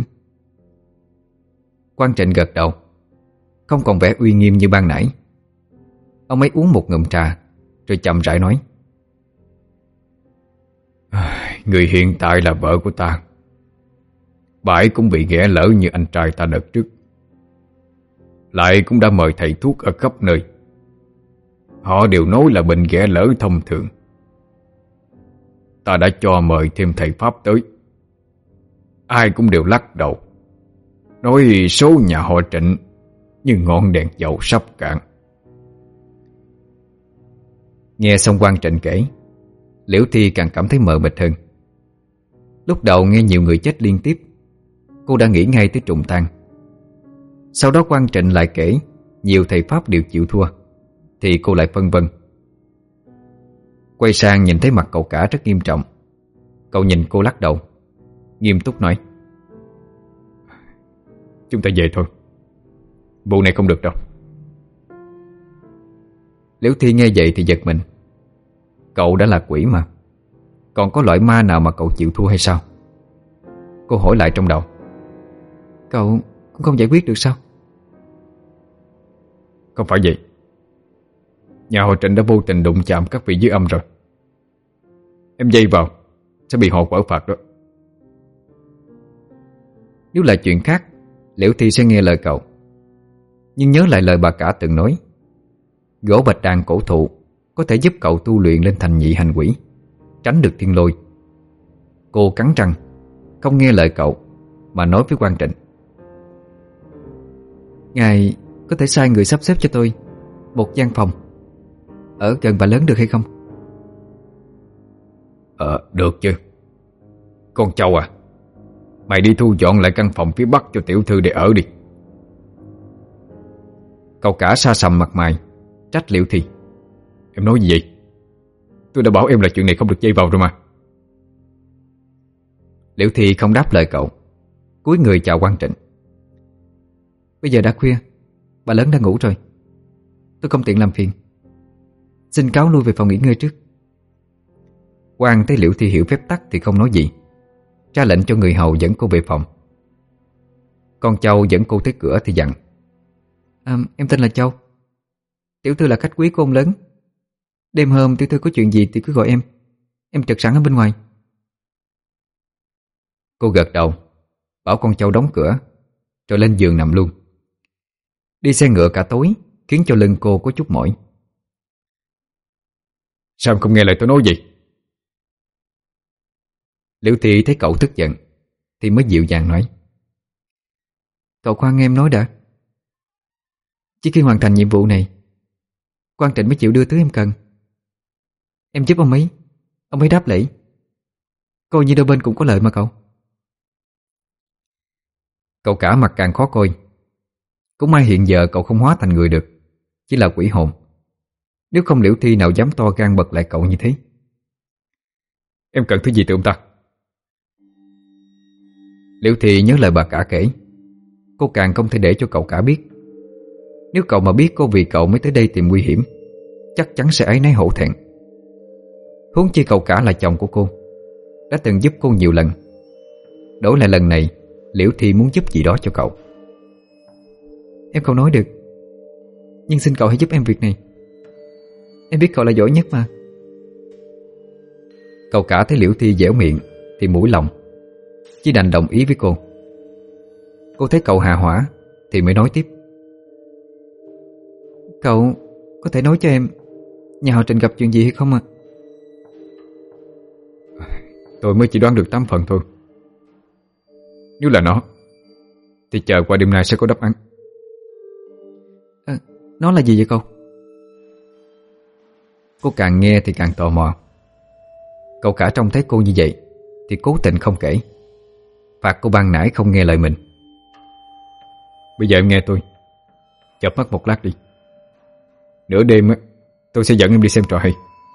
Quan Trịnh gật đầu, không còn vẻ uy nghiêm như ban nãy. Ông ấy uống một ngụm trà rồi chậm rãi nói: Người hiện tại là vợ của ta. Bà ấy cũng bị ghẻ lỡ như anh trai ta đợt trước, lại cũng đã mời thầy thuốc ở khắp nơi. Họ đều nói là bệnh ghẻ lỡ thông thường. Ta đã cho mời thêm thầy Pháp tới, ai cũng đều lắc đầu, nói số nhà họ Trịnh như ngọn đèn dầu sắp cạn. Nghe xong Quan Trịnh kể, Liễu Thi càng cảm thấy mờ mịt hơn. Lúc đầu nghe nhiều người chết liên tiếp, cô đã nghĩ ngay tới trùng tang. Sau đó Quan Trịnh lại kể nhiều thầy Pháp đều chịu thua, thì cô lại phân vân. Quay sang nhìn thấy mặt cậu cả rất nghiêm trọng. Cậu nhìn cô lắc đầu, nghiêm túc nói: Chúng ta về thôi, vụ này không được đâu. Liễu Thi nghe vậy thì giật mình. Cậu đã là quỷ mà, còn có loại ma nào mà cậu chịu thua hay sao? Cô hỏi lại trong đầu: Cậu cũng không giải quyết được sao? Không phải vậy. Nhà họ Trịnh đã vô tình đụng chạm các vị dưới âm rồi. Em dây vào sẽ bị họ quở phạt đó. Nếu là chuyện khác, Liễu Thi sẽ nghe lời cậu. Nhưng nhớ lại lời bà cả từng nói, gỗ bạch đàn cổ thụ có thể giúp cậu tu luyện lên thành nhị hành quỷ, tránh được thiên lôi. Cô cắn răng, không nghe lời cậu, mà nói với Quan Trịnh: Ngài có thể sai người sắp xếp cho tôi một gian phòng ở gần bà lớn được hay không? Ờ, được chứ. Con Châu à, mày đi thu dọn lại căn phòng phía bắc cho tiểu thư để ở đi. Cậu cả sa sầm mặt mày, trách Liễu Thi: Em nói gì vậy? Tôi đã bảo em là chuyện này không được dây vào rồi mà. Liễu Thi không đáp lời cậu, cúi người chào Quang Trịnh. Bây giờ đã khuya, bà lớn đã ngủ rồi, tôi không tiện làm phiền, xin cáo lui về phòng nghỉ ngơi trước. Quang thấy Liễu Thi hiểu phép tắc thì không nói gì, ra lệnh cho người hầu dẫn cô về phòng. Con Châu dẫn cô tới cửa thì dặn: à, Em tên là Châu, tiểu thư là khách quý của ông lớn. Đêm hôm tiểu thư có chuyện gì thì cứ gọi em, em trực sẵn ở bên ngoài. Cô gật đầu, bảo con Châu đóng cửa, rồi lên giường nằm luôn. Đi xe ngựa cả tối khiến cho lưng cô có chút mỏi. Sao em không nghe lời tôi nói gì? Liễu Thi thấy cậu tức giận thì mới dịu dàng nói: Cậu khoan nghe em nói đã. Chỉ khi hoàn thành nhiệm vụ này, Quang Trịnh mới chịu đưa thứ em cần. Em giúp ông ấy, ông ấy đáp lễ, coi như đôi bên cũng có lợi mà cậu. Cậu cả mặt càng khó coi. Cũng may hiện giờ cậu không hóa thành người được, chỉ là quỷ hồn. Nếu không Liễu Thi nào dám to gan bật lại cậu như thế. Em cần thứ gì từ ông ta? Liễu Thi nhớ lời bà cả kể. Cô càng không thể để cho cậu cả biết. Nếu cậu mà biết cô vì cậu mới tới đây tìm nguy hiểm, chắc chắn sẽ áy náy hổ thẹn. Huống chi cậu cả là chồng của cô, đã từng giúp cô nhiều lần. Đổi lại lần này, Liễu Thi muốn giúp gì đó cho cậu. Em không nói được, nhưng xin cậu hãy giúp em việc này. Em biết cậu là giỏi nhất mà. Cậu cả thấy Liễu Thi dẻo miệng thì mũi lòng, chỉ đành đồng ý với cô. Cô thấy cậu hạ hỏa thì mới nói tiếp: Cậu có thể nói cho em nhà họ Trịnh gặp chuyện gì hay không ạ? Tôi mới chỉ đoán được tám phần thôi. Nếu là nó thì chờ qua đêm nay sẽ có đáp án. à, Nó là gì vậy cậu? Cô càng nghe thì càng tò mò. Cậu cả trông thấy cô như vậy thì cố tình không kể, phạt cô ban nãy không nghe lời mình. Bây giờ em nghe tôi, chợp mắt một lát đi. Nửa đêm tôi sẽ dẫn em đi xem trò hay.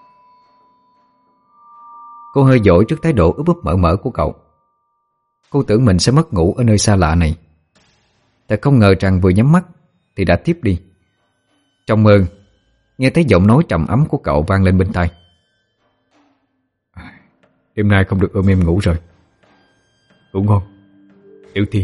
Cô hơi dỗi trước thái độ úp úp mở mở của cậu. Cô tưởng mình sẽ mất ngủ ở nơi xa lạ này. Thật không ngờ rằng vừa nhắm mắt thì đã tiếp đi. Trong mơ, nghe thấy giọng nói trầm ấm của cậu vang lên bên tai: Đêm nay không được ôm em ngủ rồi. Ngủ ngon, Liễu Thi.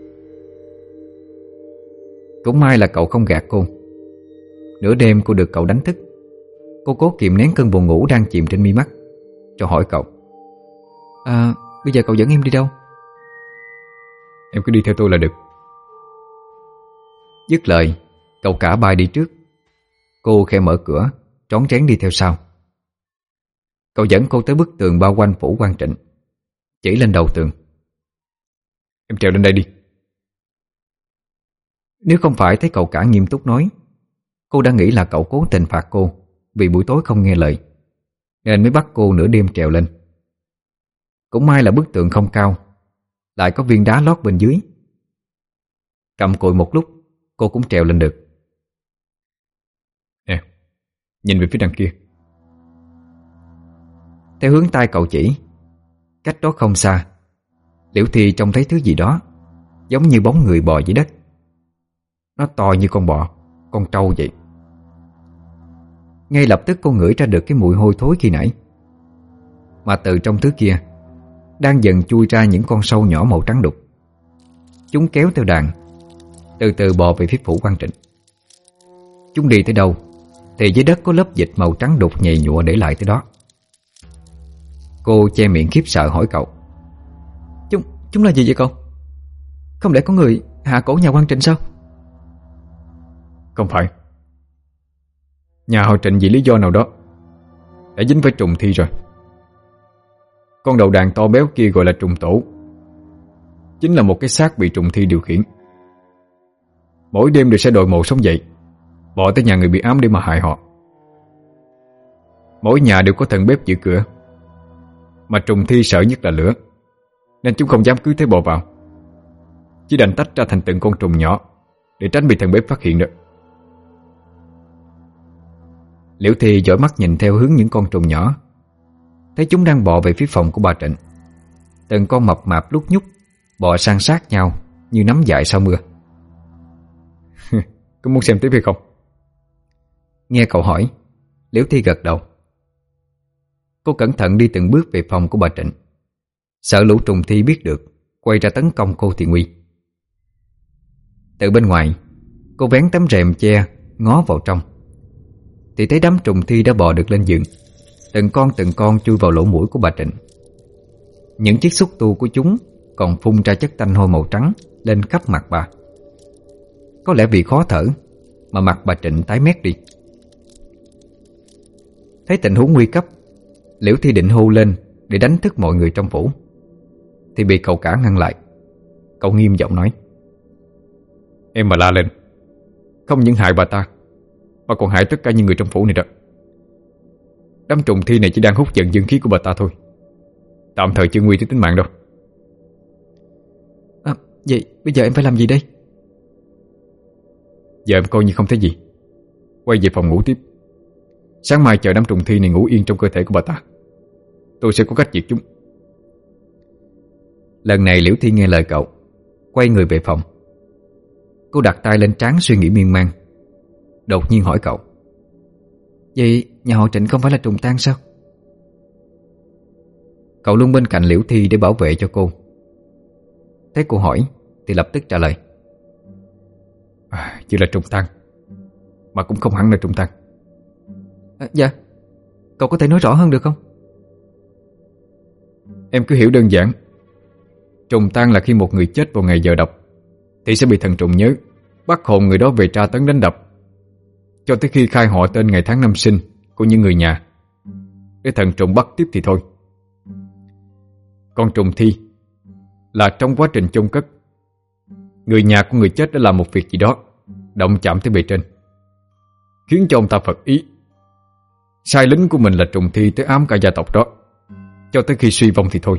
Cũng may là cậu không gạt cô. Nửa đêm cô được cậu đánh thức. Cô cố kiềm nén cơn buồn ngủ đang chìm trên mi mắt, cho hỏi cậu: À, bây giờ cậu dẫn em đi đâu? Em cứ đi theo tôi là được. Dứt lời, cậu cả bay đi trước. Cô khẽ mở cửa, trón trén đi theo sau. Cậu dẫn cô tới bức tường bao quanh phủ Quang Trịnh, chỉ lên đầu tường: Em trèo lên đây đi. Nếu không phải thấy cậu cả nghiêm túc nói, cô đã nghĩ là cậu cố tình phạt cô vì buổi tối không nghe lời, nên mới bắt cô nửa đêm trèo lên. Cũng may là bức tường không cao, lại có viên đá lót bên dưới. Cầm cùi một lúc, cô cũng trèo lên được. Nè, nhìn về phía đằng kia. Theo hướng tay cậu chỉ, cách đó không xa, Liễu Thi trông thấy thứ gì đó giống như bóng người bò dưới đất. Nó to như con bò, con trâu vậy. Ngay lập tức cô ngửi ra được cái mùi hôi thối khi nãy. Mà từ trong thứ kia đang dần chui ra những con sâu nhỏ màu trắng đục. Chúng kéo theo đàn, từ từ bò về phía phủ Quang Trịnh. Chúng đi tới đâu thì dưới đất có lớp dịch màu trắng đục nhầy nhụa để lại tới đó. Cô che miệng khiếp sợ hỏi cậu: Chúng, chúng là gì vậy cậu? Không lẽ có người hạ cổ nhà Quang Trịnh sao? Không phải. Nhà họ Trịnh vì lý do nào đó đã dính phải trùng thi rồi. Con đầu đàn to béo kia gọi là trùng tổ, chính là một cái xác bị trùng thi điều khiển. Mỗi đêm đều sẽ đội mộ sống dậy, bò tới nhà người bị ám để mà hại họ. Mỗi nhà đều có thần bếp giữ cửa, mà trùng thi sợ nhất là lửa, nên chúng không dám cứ thế bò vào, chỉ đành tách ra thành từng con trùng nhỏ để tránh bị thần bếp phát hiện được. Liễu Thi dõi mắt nhìn theo hướng những con trùng nhỏ, thấy chúng đang bò về phía phòng của bà Trịnh. Từng con mập mạp lúc nhúc bò san sát nhau như nắm dại sau mưa. Có muốn xem tiếp hay không? Nghe cậu hỏi, Liễu Thi gật đầu. Cô cẩn thận đi từng bước về phòng của bà Trịnh, sợ lũ trùng thi biết được quay ra tấn công cô thì nguy. Từ bên ngoài, cô vén tấm rèm che ngó vào trong, thì thấy đám trùng thi đã bò được lên giường, từng con từng con chui vào lỗ mũi của bà Trịnh. Những chiếc xúc tu của chúng còn phun ra chất tanh hôi màu trắng lên khắp mặt bà. Có lẽ vì khó thở mà mặt bà Trịnh tái mét đi. Thấy tình huống nguy cấp, Liễu Thi định hô lên để đánh thức mọi người trong phủ, thì bị cậu cả ngăn lại. Cậu nghiêm giọng nói: Em mà la lên, không những hại bà ta mà còn hại tất cả những người trong phủ này đó. Đám trùng thi này chỉ đang hút giận dương khí của bà ta thôi, tạm thời chưa nguy tới tính mạng đâu. À, vậy bây giờ em phải làm gì đây? Giờ em coi như không thấy gì, quay về phòng ngủ tiếp. Sáng mai chờ đám trùng thi này ngủ yên trong cơ thể của bà ta, tôi sẽ có cách diệt chúng. Lần này Liễu Thi nghe lời cậu, quay người về phòng. Cô đặt tay lên trán suy nghĩ miên man, đột nhiên hỏi cậu: Vậy nhà họ Trịnh không phải là trùng tang sao? Cậu luôn bên cạnh Liễu Thi để bảo vệ cho cô. Thấy cô hỏi thì lập tức trả lời: à, Chỉ là trùng tang, mà cũng không hẳn là trùng tang. À, dạ, cậu có thể nói rõ hơn được không? Em cứ hiểu đơn giản, trùng tang là khi một người chết vào ngày giờ độc thì sẽ bị thần trùng nhớ, bắt hồn người đó về tra tấn đánh đập, cho tới khi khai họ tên ngày tháng năm sinh của những người nhà, để thần trùng bắt tiếp thì thôi. Còn trùng thi là trong quá trình chôn cất, người nhà của người chết đã làm một việc gì đó động chạm tới bề trên, khiến cho ông ta phật ý. Sai lính của mình là trùng thi tới ám cả gia tộc đó, cho tới khi suy vong thì thôi.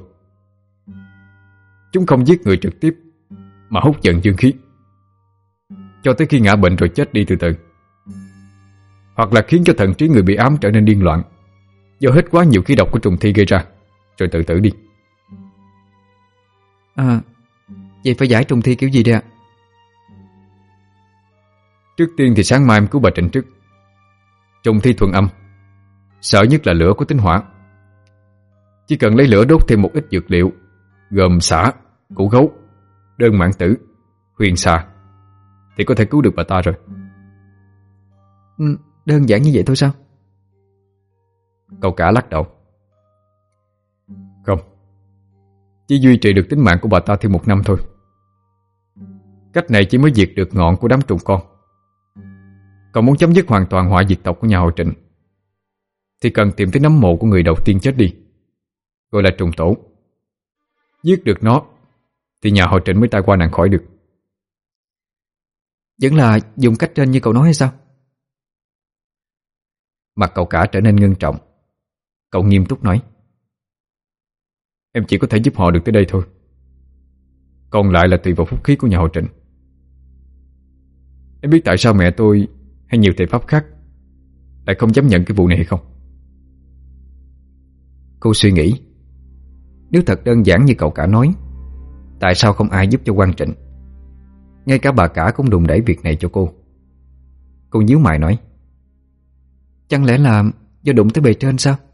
Chúng không giết người trực tiếp, mà hút giận dương khí, cho tới khi ngã bệnh rồi chết đi từ từ. Hoặc là khiến cho thần trí người bị ám trở nên điên loạn, do hết quá nhiều khí độc của trùng thi gây ra, rồi tự tử đi. À, vậy phải giải trùng thi kiểu gì đây ạ? Trước tiên thì sáng mai em cứu bà Trịnh trước. Trùng thi thuần âm, sợ nhất là lửa có tính hỏa. Chỉ cần lấy lửa đốt thêm một ít dược liệu, gồm xả, củ gấu, đơn mãn tử, huyền xà, thì có thể cứu được bà ta rồi. Ừ, đơn giản như vậy thôi sao? Cậu cả lắc đầu: Không, chỉ duy trì được tính mạng của bà ta thêm một năm thôi. Cách này chỉ mới diệt được ngọn của đám trùng con. Còn muốn chấm dứt hoàn toàn họa diệt tộc của nhà họ Trịnh thì cần tìm tới nấm mộ của người đầu tiên chết đi, gọi là trùng tổ. Giết được nó thì nhà họ Trịnh mới tai qua nạn khỏi được. Vẫn là dùng cách trên như cậu nói hay sao? Mặt cậu cả trở nên ngưng trọng. Cậu nghiêm túc nói: Em chỉ có thể giúp họ được tới đây thôi, còn lại là tùy vào phúc khí của nhà họ Trịnh. Em biết tại sao mẹ tôi hay nhiều thầy pháp khác lại không dám nhận cái vụ này hay không? Cô suy nghĩ, nếu thật đơn giản như cậu cả nói, tại sao không ai giúp cho quan Trịnh? Ngay cả bà cả cũng đùn đẩy việc này cho cô. Cô nhíu mày nói: Chẳng lẽ là do đụng tới bề trên sao?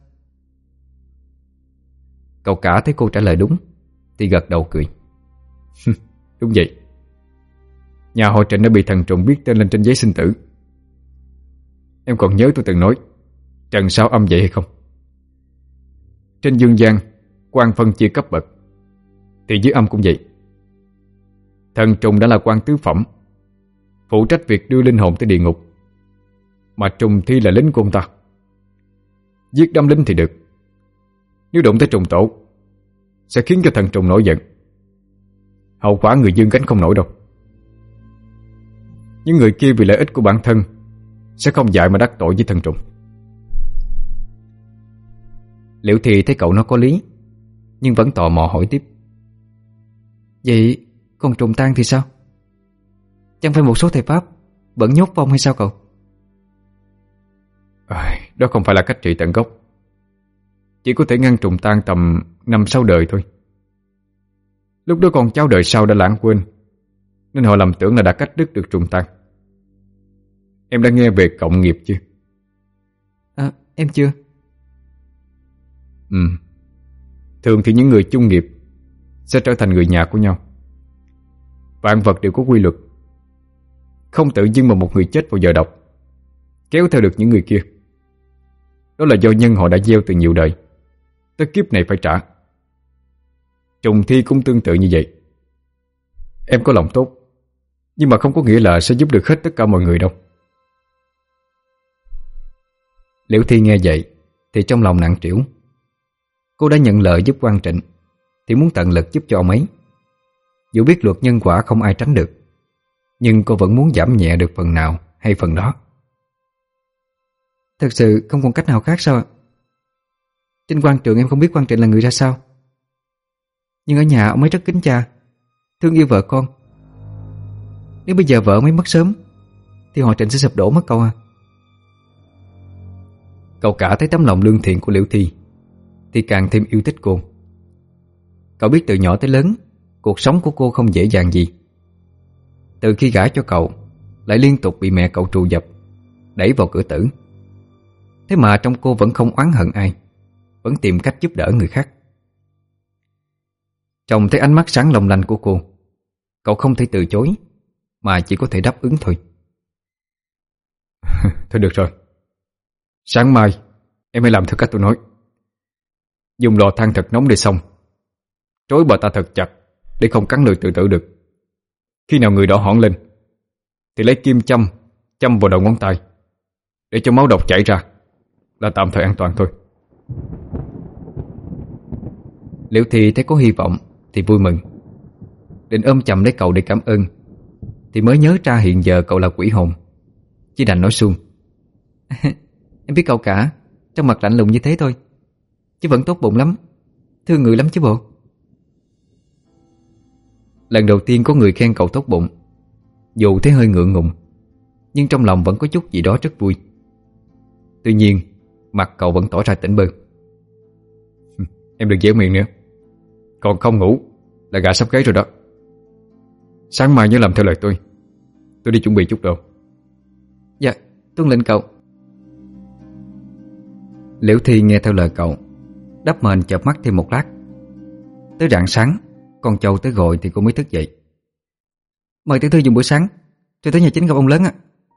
Cậu cả thấy cô trả lời đúng thì gật đầu cười. Đúng vậy. Nhà họ Trịnh đã bị thần trùng viết tên lên trên giấy sinh tử. Em còn nhớ tôi từng nói trần sao âm vậy hay không? Trên dương gian quan phân chia cấp bậc, thì dưới âm cũng vậy. Thần trùng đã là quan tứ phẩm, phụ trách việc đưa linh hồn tới địa ngục, mà trùng thi là lính của ông ta. Giết đám lính thì được, nếu đụng tới trùng tổ sẽ khiến cho thần trùng nổi giận. Hậu quả người dương gánh không nổi đâu. Những người kia vì lợi ích của bản thân sẽ không dại mà đắc tội với thần trùng. Liễu Thi thấy cậu nó có lý, nhưng vẫn tò mò hỏi tiếp: Vậy còn trùng tang thì sao? Chẳng phải một số thầy pháp vẫn nhốt vong hay sao cậu? À, đó không phải là cách trị tận gốc. Chỉ có thể ngăn trùng tan tầm năm sáu đời thôi. Lúc đó con cháu đời sau đã lãng quên, nên họ lầm tưởng là đã cắt đứt được trùng tan. Em đã nghe về cộng nghiệp chưa? À, em chưa. Ừ. Thường thì những người chung nghiệp sẽ trở thành người nhà của nhau. Vạn vật đều có quy luật. Không tự dưng mà một người chết vào giờ độc kéo theo được những người kia. Đó là do nhân họ đã gieo từ nhiều đời, tới kiếp này phải trả. Trùng thi cũng tương tự như vậy. Em có lòng tốt, nhưng mà không có nghĩa là sẽ giúp được hết tất cả mọi người đâu. Liễu Thi nghe vậy thì trong lòng nặng trĩu. Cô đã nhận lời giúp Quang Trịnh thì muốn tận lực giúp cho ông ấy. Dù biết luật nhân quả không ai tránh được, nhưng cô vẫn muốn giảm nhẹ được phần nào hay phần đó. Thật sự không còn cách nào khác sao ạ? Trên quan trường em không biết Quang Trịnh là người ra sao, nhưng ở nhà ông ấy rất kính cha, thương yêu vợ con. Nếu bây giờ vợ ông ấy mất sớm thì họ Trịnh sẽ sụp đổ mất cậu à. Cậu cả thấy tấm lòng lương thiện của Liễu Thi thì càng thêm yêu thích cô. Cậu biết từ nhỏ tới lớn cuộc sống của cô không dễ dàng gì. Từ khi gả cho cậu lại liên tục bị mẹ cậu trù dập, đẩy vào cửa tử. Thế mà trong cô vẫn không oán hận ai, vẫn tìm cách giúp đỡ người khác. Trông thấy ánh mắt sáng long lanh của cô, cậu không thể từ chối, mà chỉ có thể đáp ứng thôi. Thôi được rồi, sáng mai em hãy làm theo cách tôi nói. Dùng lò than thật nóng để xong, trói bà ta thật chặt để không cắn lưỡi tự tử được. Khi nào người đỏ hỏn lên thì lấy kim châm châm vào đầu ngón tay để cho máu độc chảy ra, là tạm thời an toàn thôi. Liễu Thi thấy có hy vọng thì vui mừng, định ôm chầm lấy cậu để cảm ơn, thì mới nhớ ra hiện giờ cậu là quỷ hồn, chỉ đành nói suông. Em biết cậu cả trong mặt lạnh lùng như thế thôi, chứ vẫn tốt bụng lắm, thương người lắm chứ bộ. Lần đầu tiên có người khen cậu tốt bụng, dù thấy hơi ngượng ngùng, nhưng trong lòng vẫn có chút gì đó rất vui. Tuy nhiên mặt cậu vẫn tỏ ra tỉnh bơ. Em đừng dễ miệng nữa, còn không ngủ là gà sắp gáy rồi đó. Sáng mai nhớ làm theo lời tôi. Tôi đi chuẩn bị chút đồ. Dạ, tuân lệnh cậu. Liễu Thi nghe theo lời cậu, đắp mền chợp mắt thêm một lát. Tới rạng sáng, con trâu tới gọi thì cô mới thức dậy. Mời tiểu thư dùng bữa sáng, rồi tới nhà chính gặp ông lớn ạ.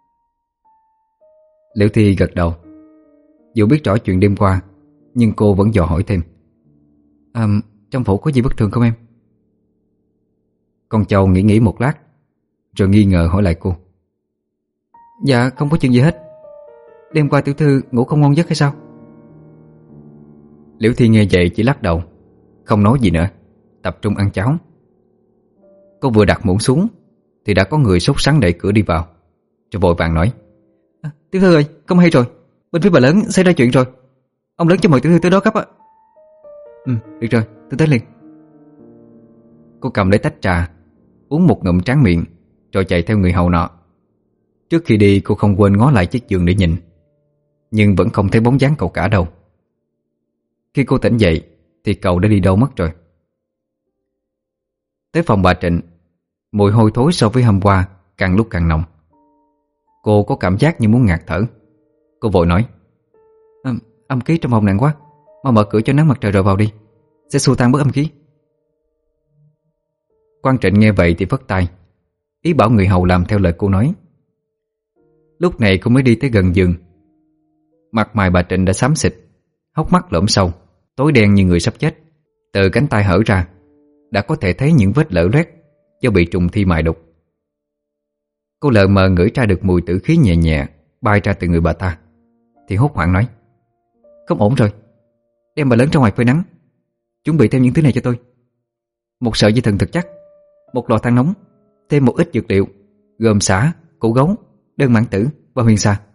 Liễu Thi gật đầu. Dù biết rõ chuyện đêm qua, nhưng cô vẫn dò hỏi thêm. À, trong phủ có gì bất thường không em? Con trâu nghĩ nghĩ một lát, rồi nghi ngờ hỏi lại cô. Dạ không có chuyện gì hết. Đêm qua tiểu thư ngủ không ngon giấc hay sao? Liễu Thi nghe vậy chỉ lắc đầu, không nói gì nữa, tập trung ăn cháo. Cô vừa đặt muỗng xuống thì đã có người sốt sắng đẩy cửa đi vào, rồi vội vàng nói. À, tiểu thư ơi, không hay rồi, bên phía bà lớn xảy ra chuyện rồi. Ông lớn cho mời tiểu thư tới đó gấp ạ. Ừ, được rồi, tôi tới liền. Cô cầm lấy tách trà, uống một ngụm tráng miệng, rồi chạy theo người hầu nọ. Trước khi đi cô không quên ngó lại chiếc giường để nhìn, nhưng vẫn không thấy bóng dáng cậu cả đâu. Khi cô tỉnh dậy thì cậu đã đi đâu mất rồi. Tới phòng bà Trịnh, mùi hôi thối so với hôm qua càng lúc càng nồng. Cô có cảm giác như muốn ngạt thở. Cô vội nói. à, Âm khí trong phòng nặng quá, mà mở cửa cho nắng mặt trời rồi vào đi, sẽ xua tan bớt âm khí. Quang Trịnh nghe vậy thì vất tay, ý bảo người hầu làm theo lời cô nói. Lúc này cô mới đi tới gần giường. Mặt mày bà Trịnh đã xám xịt, hốc mắt lõm sâu, tối đen như người sắp chết. Từ cánh tay hở ra đã có thể thấy những vết lở loét do bị trùng thi mài đục. Cô lờ mờ ngửi ra được mùi tử khí nhẹ nhẹ bay ra từ người bà ta, thì hốt hoảng nói. Không ổn rồi, đem bà lớn ra ngoài phơi nắng, chuẩn bị thêm những thứ này cho tôi. Một sợi dây thừng thật chắc, một lò than nóng, thêm một ít dược liệu gồm sả, củ gấu, đơn mãn tử và huyền xà.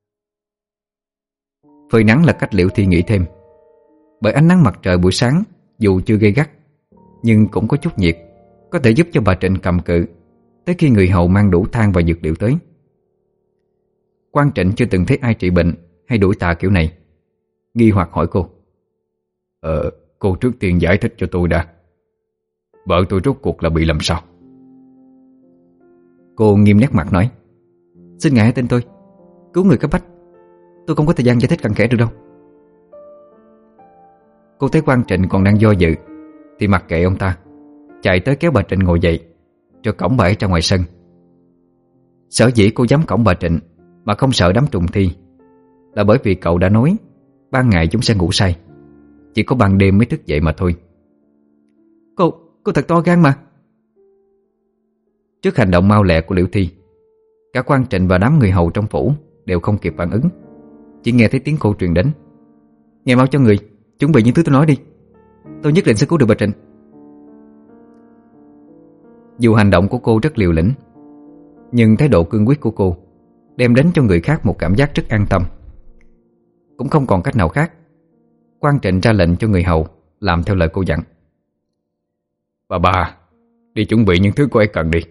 Phơi nắng là cách Liễu Thi nghĩ thêm, bởi ánh nắng mặt trời buổi sáng dù chưa gay gắt nhưng cũng có chút nhiệt, có thể giúp cho bà Trịnh cầm cự tới khi người hầu mang đủ than và dược liệu tới. Quang Trịnh chưa từng thấy ai trị bệnh hay đuổi tà kiểu này, nghi hoặc hỏi cô. Ờ, cô trước tiên giải thích cho tôi đã. Vợ tôi rốt cuộc là bị làm sao? Cô nghiêm nét mặt nói: Xin ngài hãy tin tôi, cứu người cấp bách. Tôi không có thời gian giải thích cặn kẽ được đâu. Cô thấy Quang Trịnh còn đang do dự thì mặc kệ ông ta, chạy tới kéo bà Trịnh ngồi dậy, rồi cõng bà ấy ra ngoài sân. Sở dĩ cô dám cõng bà Trịnh mà không sợ đám trùng thi là bởi vì cậu đã nói ban ngày chúng sẽ ngủ say, chỉ có ban đêm mới thức dậy mà thôi. Cô, cô thật to gan mà. Trước hành động mau lẹ của Liễu Thi, cả Quang Trịnh và đám người hầu trong phủ đều không kịp phản ứng, chỉ nghe thấy tiếng cô truyền đến: Nghe mau cho người, chuẩn bị những thứ tôi nói đi. Tôi nhất định sẽ cứu được bà Trịnh. Dù hành động của cô rất liều lĩnh, nhưng thái độ cương quyết của cô đem đến cho người khác một cảm giác rất an tâm. Cũng không còn cách nào khác, Quang Trịnh ra lệnh cho người hầu làm theo lời cô dặn. Bà bà, đi chuẩn bị những thứ cô ấy cần đi.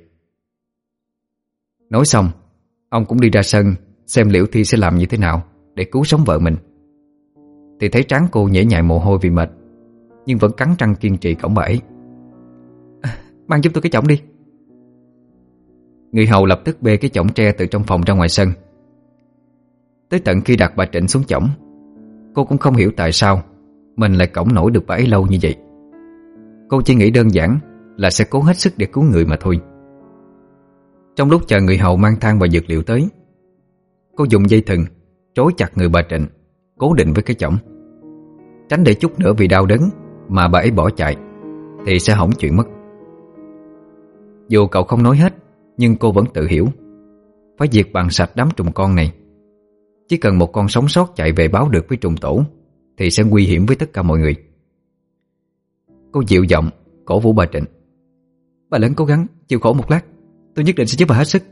Nói xong, ông cũng đi ra sân xem Liễu Thi sẽ làm như thế nào để cứu sống vợ mình. Thì thấy trán cô nhễ nhại mồ hôi vì mệt, nhưng vẫn cắn răng kiên trì cõng bà ấy. À, mang giúp tôi cái chõng đi. Người hầu lập tức bê cái chõng tre từ trong phòng ra ngoài sân. Tới tận khi đặt bà Trịnh xuống chõng, cô cũng không hiểu tại sao mình lại cõng nổi được bà ấy lâu như vậy. Cô chỉ nghĩ đơn giản là sẽ cố hết sức để cứu người mà thôi. Trong lúc chờ người hầu mang than và dược liệu tới, cô dùng dây thừng trói chặt người bà Trịnh, cố định với cái chõng, tránh để chút nữa vì đau đớn mà bà ấy bỏ chạy thì sẽ hỏng chuyện mất. Dù cậu không nói hết, nhưng cô vẫn tự hiểu phải diệt bằng sạch đám trùng con này. Chỉ cần một con sống sót chạy về báo được với trùng tổ thì sẽ nguy hiểm với tất cả mọi người. Cô dịu giọng cổ vũ bà Trịnh: Bà lớn cố gắng chịu khổ một lát, tôi nhất định sẽ giúp bà hết sức.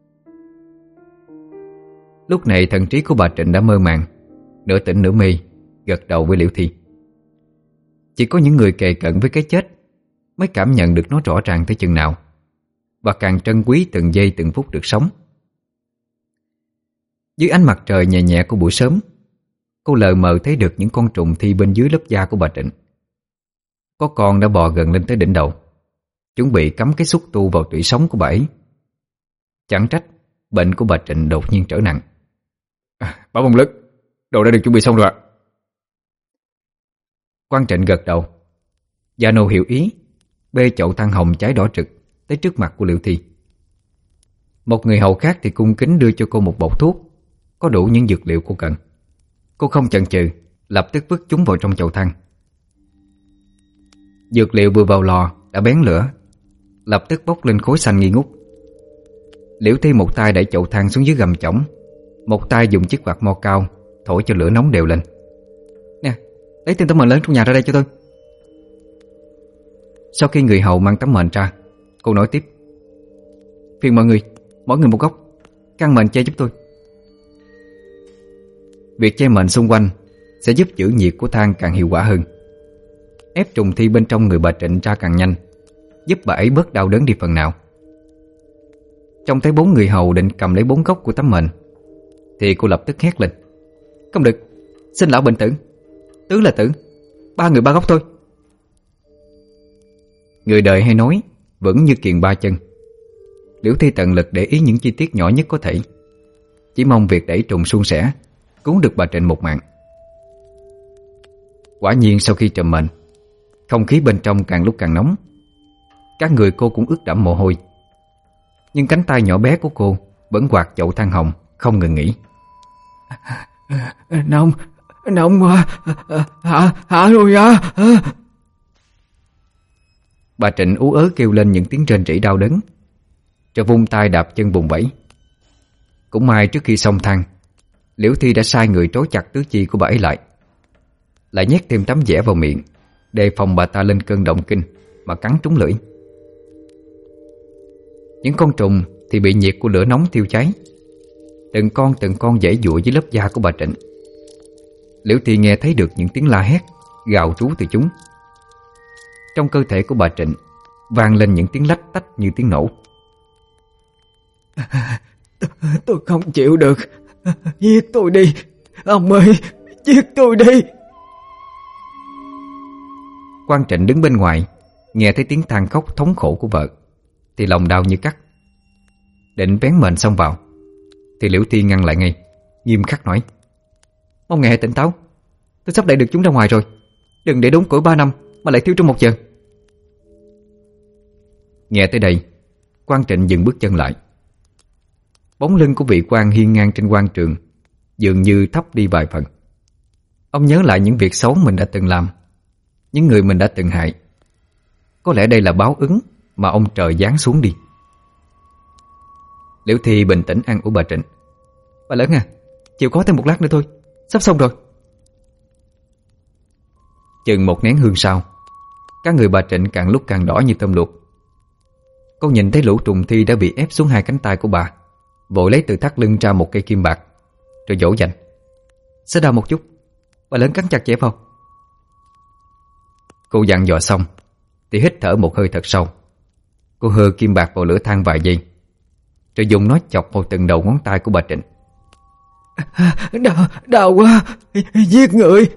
Lúc này thần trí của bà Trịnh đã mơ màng, nửa tỉnh nửa mê, gật đầu với Liễu Thi. Chỉ có những người kề cận với cái chết mới cảm nhận được nó rõ ràng tới chừng nào, và càng trân quý từng giây từng phút được sống. Dưới ánh mặt trời nhẹ nhẹ của buổi sớm, cô lờ mờ thấy được những con trùng thi bên dưới lớp da của bà Trịnh. Có con đã bò gần lên tới đỉnh đầu, chuẩn bị cắm cái xúc tu vào tủy sống của bà ấy. Chẳng trách bệnh của bà Trịnh đột nhiên trở nặng. à, Báo Bông Lức, đồ đã được chuẩn bị xong rồi ạ. Quang Trịnh gật đầu. Gia nô hiểu ý, bê chậu than hồng cháy đỏ rực tới trước mặt của Liễu Thi. Một người hầu khác thì cung kính đưa cho cô một bọc thuốc có đủ những dược liệu cô cần. Cô không chần chừ, lập tức vứt chúng vào trong chậu than. Dược liệu vừa vào lò đã bén lửa, lập tức bốc lên khói xanh nghi ngút. Liễu Thi một tay đẩy chậu than xuống dưới gầm chõng, một tay dùng chiếc quạt mo cao thổi cho lửa nóng đều lên. Nè, lấy thêm tấm mền lớn trong nhà ra đây cho tôi. Sau khi người hầu mang tấm mền ra, cô nói tiếp: Phiền mọi người, mỗi người một góc, căn mền che giúp tôi. Việc che mền xung quanh sẽ giúp giữ nhiệt của than càng hiệu quả hơn, ép trùng thi bên trong người bà Trịnh ra càng nhanh, giúp bà ấy bớt đau đớn đi phần nào. Trông thấy bốn người hầu định cầm lấy bốn góc của tấm mền thì cô lập tức hét lên: Không được, xin lão bình tĩnh, tứ là tử, ba người ba góc thôi. Người đời hay nói vẫn như kiền ba chân. Liễu Thi tận lực để ý những chi tiết nhỏ nhất có thể, chỉ mong việc đẩy trùng suôn sẻ, cứu được bà Trịnh một mạng. Quả nhiên sau khi trùm mền, không khí bên trong càng lúc càng nóng. Các người cô cũng ướt đẫm mồ hôi, nhưng cánh tay nhỏ bé của cô vẫn quạt chậu than hồng không ngừng nghỉ. Nóng, nóng quá, hả, hả rồi à. Bà Trịnh ú ớ kêu lên những tiếng rên rỉ đau đớn, rồi vung tay đạp chân bùng bẫy. Cũng may trước khi xong than, Liễu Thi đã sai người trói chặt tứ chi của bà ấy lại, lại nhét thêm tấm vẽ vào miệng, đề phòng bà ta lên cơn động kinh mà cắn trúng lưỡi. Những con trùng thì bị nhiệt của lửa nóng thiêu cháy, từng con từng con giãy giụa dưới lớp da của bà Trịnh. Liễu Thi nghe thấy được những tiếng la hét, gào trú từ chúng. Trong cơ thể của bà Trịnh vang lên những tiếng lách tách như tiếng nổ. Tôi không chịu được, giết tôi đi, Ông ơi, giết tôi đi. Quan Trịnh đứng bên ngoài, nghe thấy tiếng than khóc thống khổ của vợ thì lòng đau như cắt. Định vén mền xông vào thì Liễu Thi ngăn lại ngay, nghiêm khắc nói: Mong ngài hãy tỉnh táo. Tôi sắp đẩy được chúng ra ngoài rồi. Đừng để đốn củi ba năm mà lại thiếu trong một giờ. Nghe tới đây, Quan Trịnh dừng bước chân lại. Bóng lưng của vị quan hiên ngang trên quan trường dường như thấp đi vài phần. Ông nhớ lại những việc xấu mình đã từng làm, những người mình đã từng hại. Có lẽ đây là báo ứng mà ông trời giáng xuống đi. Liễu Thi bình tĩnh an ủi bà Trịnh: Bà lớn à, chịu khó thêm một lát nữa thôi, sắp xong rồi. Chừng một nén hương sau, các người bà Trịnh càng lúc càng đỏ như tôm luộc. Cô nhìn thấy lũ trùng thi đã bị ép xuống hai cánh tay của bà, vội lấy từ thắt lưng ra một cây kim bạc, rồi dỗ dành: Sẽ đau một chút, bà lớn cắn chặt chẽ vào. Cô dặn dò xong thì hít thở một hơi thật sâu. Cô hơ kim bạc vào lửa than vài giây, rồi dùng nó chọc vào từng đầu ngón tay của bà Trịnh. Đau, đau quá, giết người.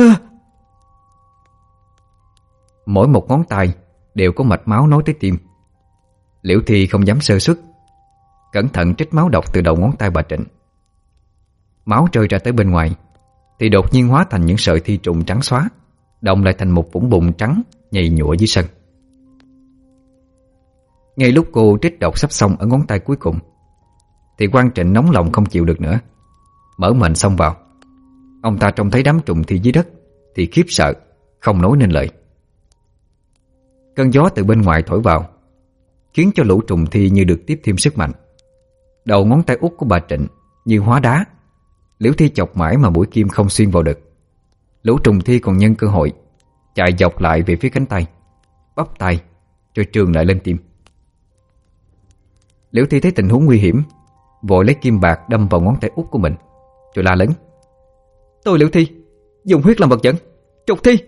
Mỗi một ngón tay đều có mạch máu nối tới tim. Liễu Thi không dám sơ suất, cẩn thận trích máu độc từ đầu ngón tay bà Trịnh. Máu rơi ra tới bên ngoài thì đột nhiên hóa thành những sợi thi trùng trắng xóa, đồng lại thành một vũng bùn trắng nhầy nhụa dưới sân. Ngay lúc cô trích độc sắp xong ở ngón tay cuối cùng thì Quan Trịnh nóng lòng không chịu được nữa, mở mền xông vào. Ông ta trông thấy đám trùng thi dưới đất thì khiếp sợ, không nói nên lời. Cơn gió từ bên ngoài thổi vào khiến cho lũ trùng thi như được tiếp thêm sức mạnh. Đầu ngón tay út của bà Trịnh như hóa đá. Liễu Thi chọc mãi mà mũi kim không xuyên vào được. Lũ trùng thi còn nhân cơ hội chạy dọc lại về phía cánh tay, bắp tay, rồi trường lại lên tim. Liễu Thi thấy tình huống nguy hiểm, vội lấy kim bạc đâm vào ngón tay út của mình, rồi la lớn: Tôi Liễu Thi dùng huyết làm vật dẫn, trục thi.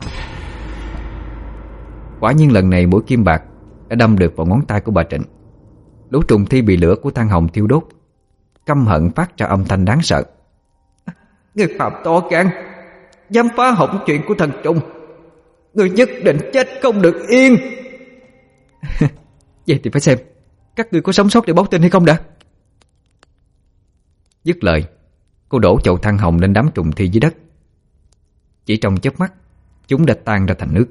Quả nhiên lần này mũi kim bạc đã đâm được vào ngón tay của bà Trịnh. Lũ trùng thi bị lửa của than hồng thiêu đốt, căm hận phát ra âm thanh đáng sợ: Người phạm to gan, dám phá hỏng chuyện của thần trùng, người nhất định chết không được yên. Vậy thì phải xem các người có sống sót để báo tin hay không đã. Dứt lời, cô đổ chậu than hồng lên đám trùng thi dưới đất. Chỉ trong chớp mắt, chúng đã tan ra thành nước.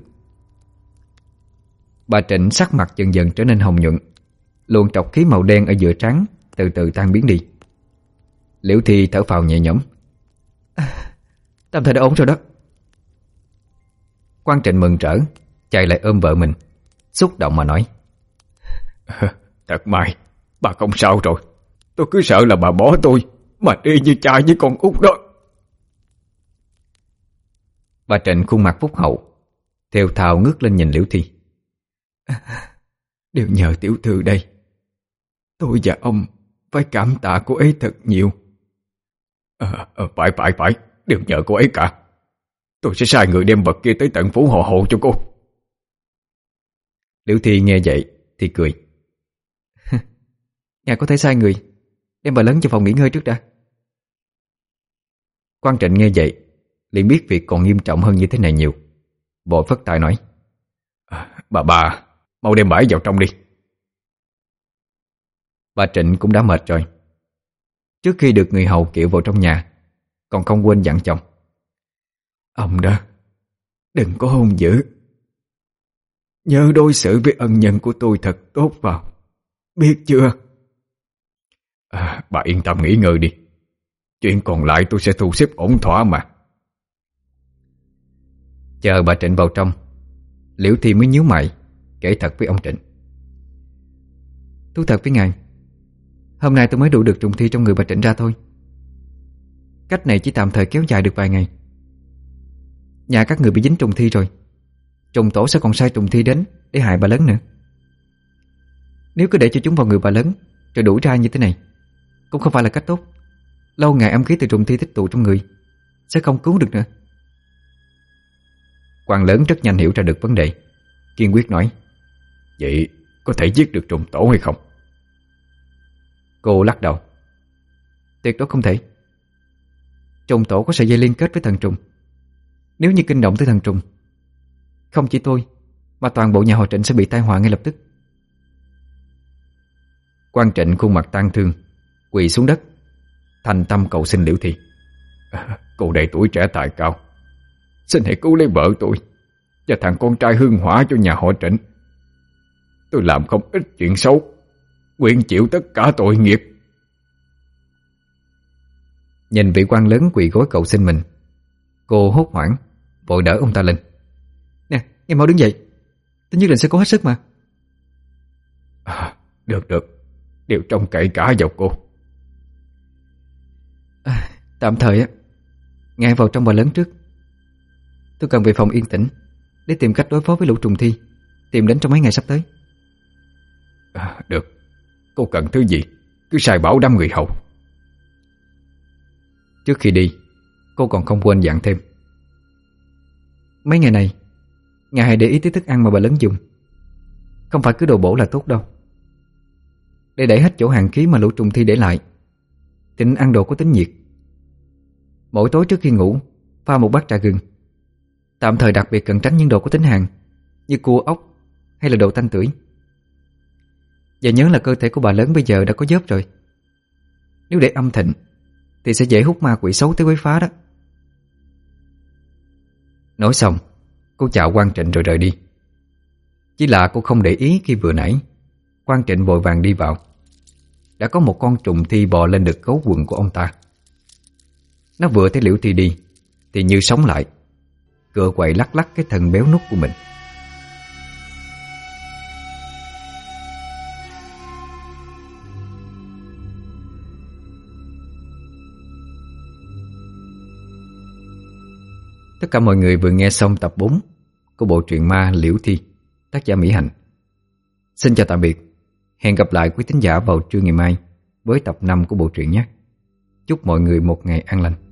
Bà Trịnh sắc mặt dần dần trở nên hồng nhuận, luồng trọc khí màu đen ở giữa trán từ từ tan biến đi. Liễu Thi thở phào nhẹ nhõm: à, tạm thời đã ổn rồi đó. Quan Trịnh mừng rỡ chạy lại ôm vợ mình, xúc động mà nói: Thật may, bà không sao rồi. Tôi cứ sợ là bà bỏ tôi mà đi như cha với con út đó. Bà Trịnh khuôn mặt phúc hậu, thều thào ngước lên nhìn Liễu Thi: à, đều nhờ tiểu thư đây. Tôi và ông phải cảm tạ cô ấy thật nhiều. à, à, Phải phải phải Đều nhờ cô ấy cả. Tôi sẽ sai người đem vật kia tới tận phủ họ hộ cho cô. Liễu Thi nghe vậy thì cười: Ngài có thể sai người đem bà lớn cho phòng nghỉ ngơi trước đã. Quan Trịnh nghe vậy liền biết việc còn nghiêm trọng hơn như thế này nhiều, vội phất tay nói: à, Bà bà mau đem bãi vào trong đi. Bà Trịnh cũng đã mệt rồi. Trước khi được người hầu kiệu vào trong nhà, còn không quên dặn chồng: Ông đó, đừng có hung dữ. Nhớ đối xử với ân nhân của tôi thật tốt vào, biết chưa? à, Bà yên tâm nghỉ ngơi đi. Chuyện còn lại tôi sẽ thu xếp ổn thỏa mà. Chờ bà Trịnh vào trong, Liễu Thi mới nhíu mày kể thật với ông Trịnh: Thú thật với ngài, hôm nay tôi mới đuổi được trùng thi trong người bà Trịnh ra thôi. Cách này chỉ tạm thời kéo dài được vài ngày. Nhà các người bị dính trùng thi rồi, trùng tổ sẽ còn sai trùng thi đến để hại bà lớn nữa. Nếu cứ để cho chúng vào người bà lớn rồi đuổi ra như thế này cũng không phải là cách tốt. Lâu ngày âm khí từ trùng thi tích tụ trong người sẽ không cứu được nữa. Quan lớn rất nhanh hiểu ra được vấn đề, kiên quyết nói: Vậy có thể giết được trùng tổ hay không? Cô lắc đầu: Tuyệt đối không thể. Trùng tổ có sợi dây liên kết với thần trùng. Nếu như kinh động tới thần trùng, không chỉ tôi mà toàn bộ nhà họ Trịnh sẽ bị tai họa ngay lập tức. Quan Trịnh khuôn mặt tang thương, quỳ xuống đất, thành tâm cầu xin Liễu Thi. À, cô đầy tuổi trẻ tài cao, xin hãy cứu lấy vợ tôi và thằng con trai hương hỏa cho nhà họ Trịnh. Tôi làm không ít chuyện xấu, nguyện chịu tất cả tội nghiệp. Nhìn vị quan lớn quỳ gối cầu xin mình, cô hốt hoảng vội đỡ ông ta lên. Nè, em mau đứng dậy, tôi nhất định sẽ cố hết sức mà. À, được được, đều trông cậy cả vào cô. À, tạm thời á, ngài vào trong bà lớn trước. Tôi cần về phòng yên tĩnh để tìm cách đối phó với lũ trùng thi tìm đến trong mấy ngày sắp tới. À, được, cô cần thứ gì cứ sai bảo đám người hầu. Trước khi đi, cô còn không quên dặn thêm. Mấy ngày này, ngài hãy để ý tới thức ăn mà bà lớn dùng. Không phải cứ đồ bổ là tốt đâu. Để đẩy hết chỗ hàng khí mà lũ trùng thi để lại, thì nên ăn đồ có tính nhiệt. Mỗi tối trước khi ngủ, pha một bát trà gừng. Tạm thời đặc biệt cần tránh những đồ có tính hàn như cua ốc hay là đồ tanh tưởi. Và nhớ là cơ thể của bà lớn bây giờ đã có dớp rồi. Nếu để âm thịnh thì sẽ dễ hút ma quỷ xấu tới quấy phá đó. Nói xong, cô chào Quan Trịnh rồi rời đi. Chỉ là cô không để ý khi vừa nãy Quan Trịnh vội vàng đi vào, đã có một con trùng thi bò lên được gấu quần của ông ta. Nó vừa thấy Liễu Thi đi thì như sống lại, cựa quậy lắc lắc cái thân béo nút của mình. Tất cả mọi người vừa nghe xong tập bốn của bộ truyện ma Liễu Thi, tác giả Mỹ Hạnh. Xin chào tạm biệt. Hẹn gặp lại quý thính giả vào trưa ngày mai với tập năm của bộ truyện nhé. Chúc mọi người một ngày an lành.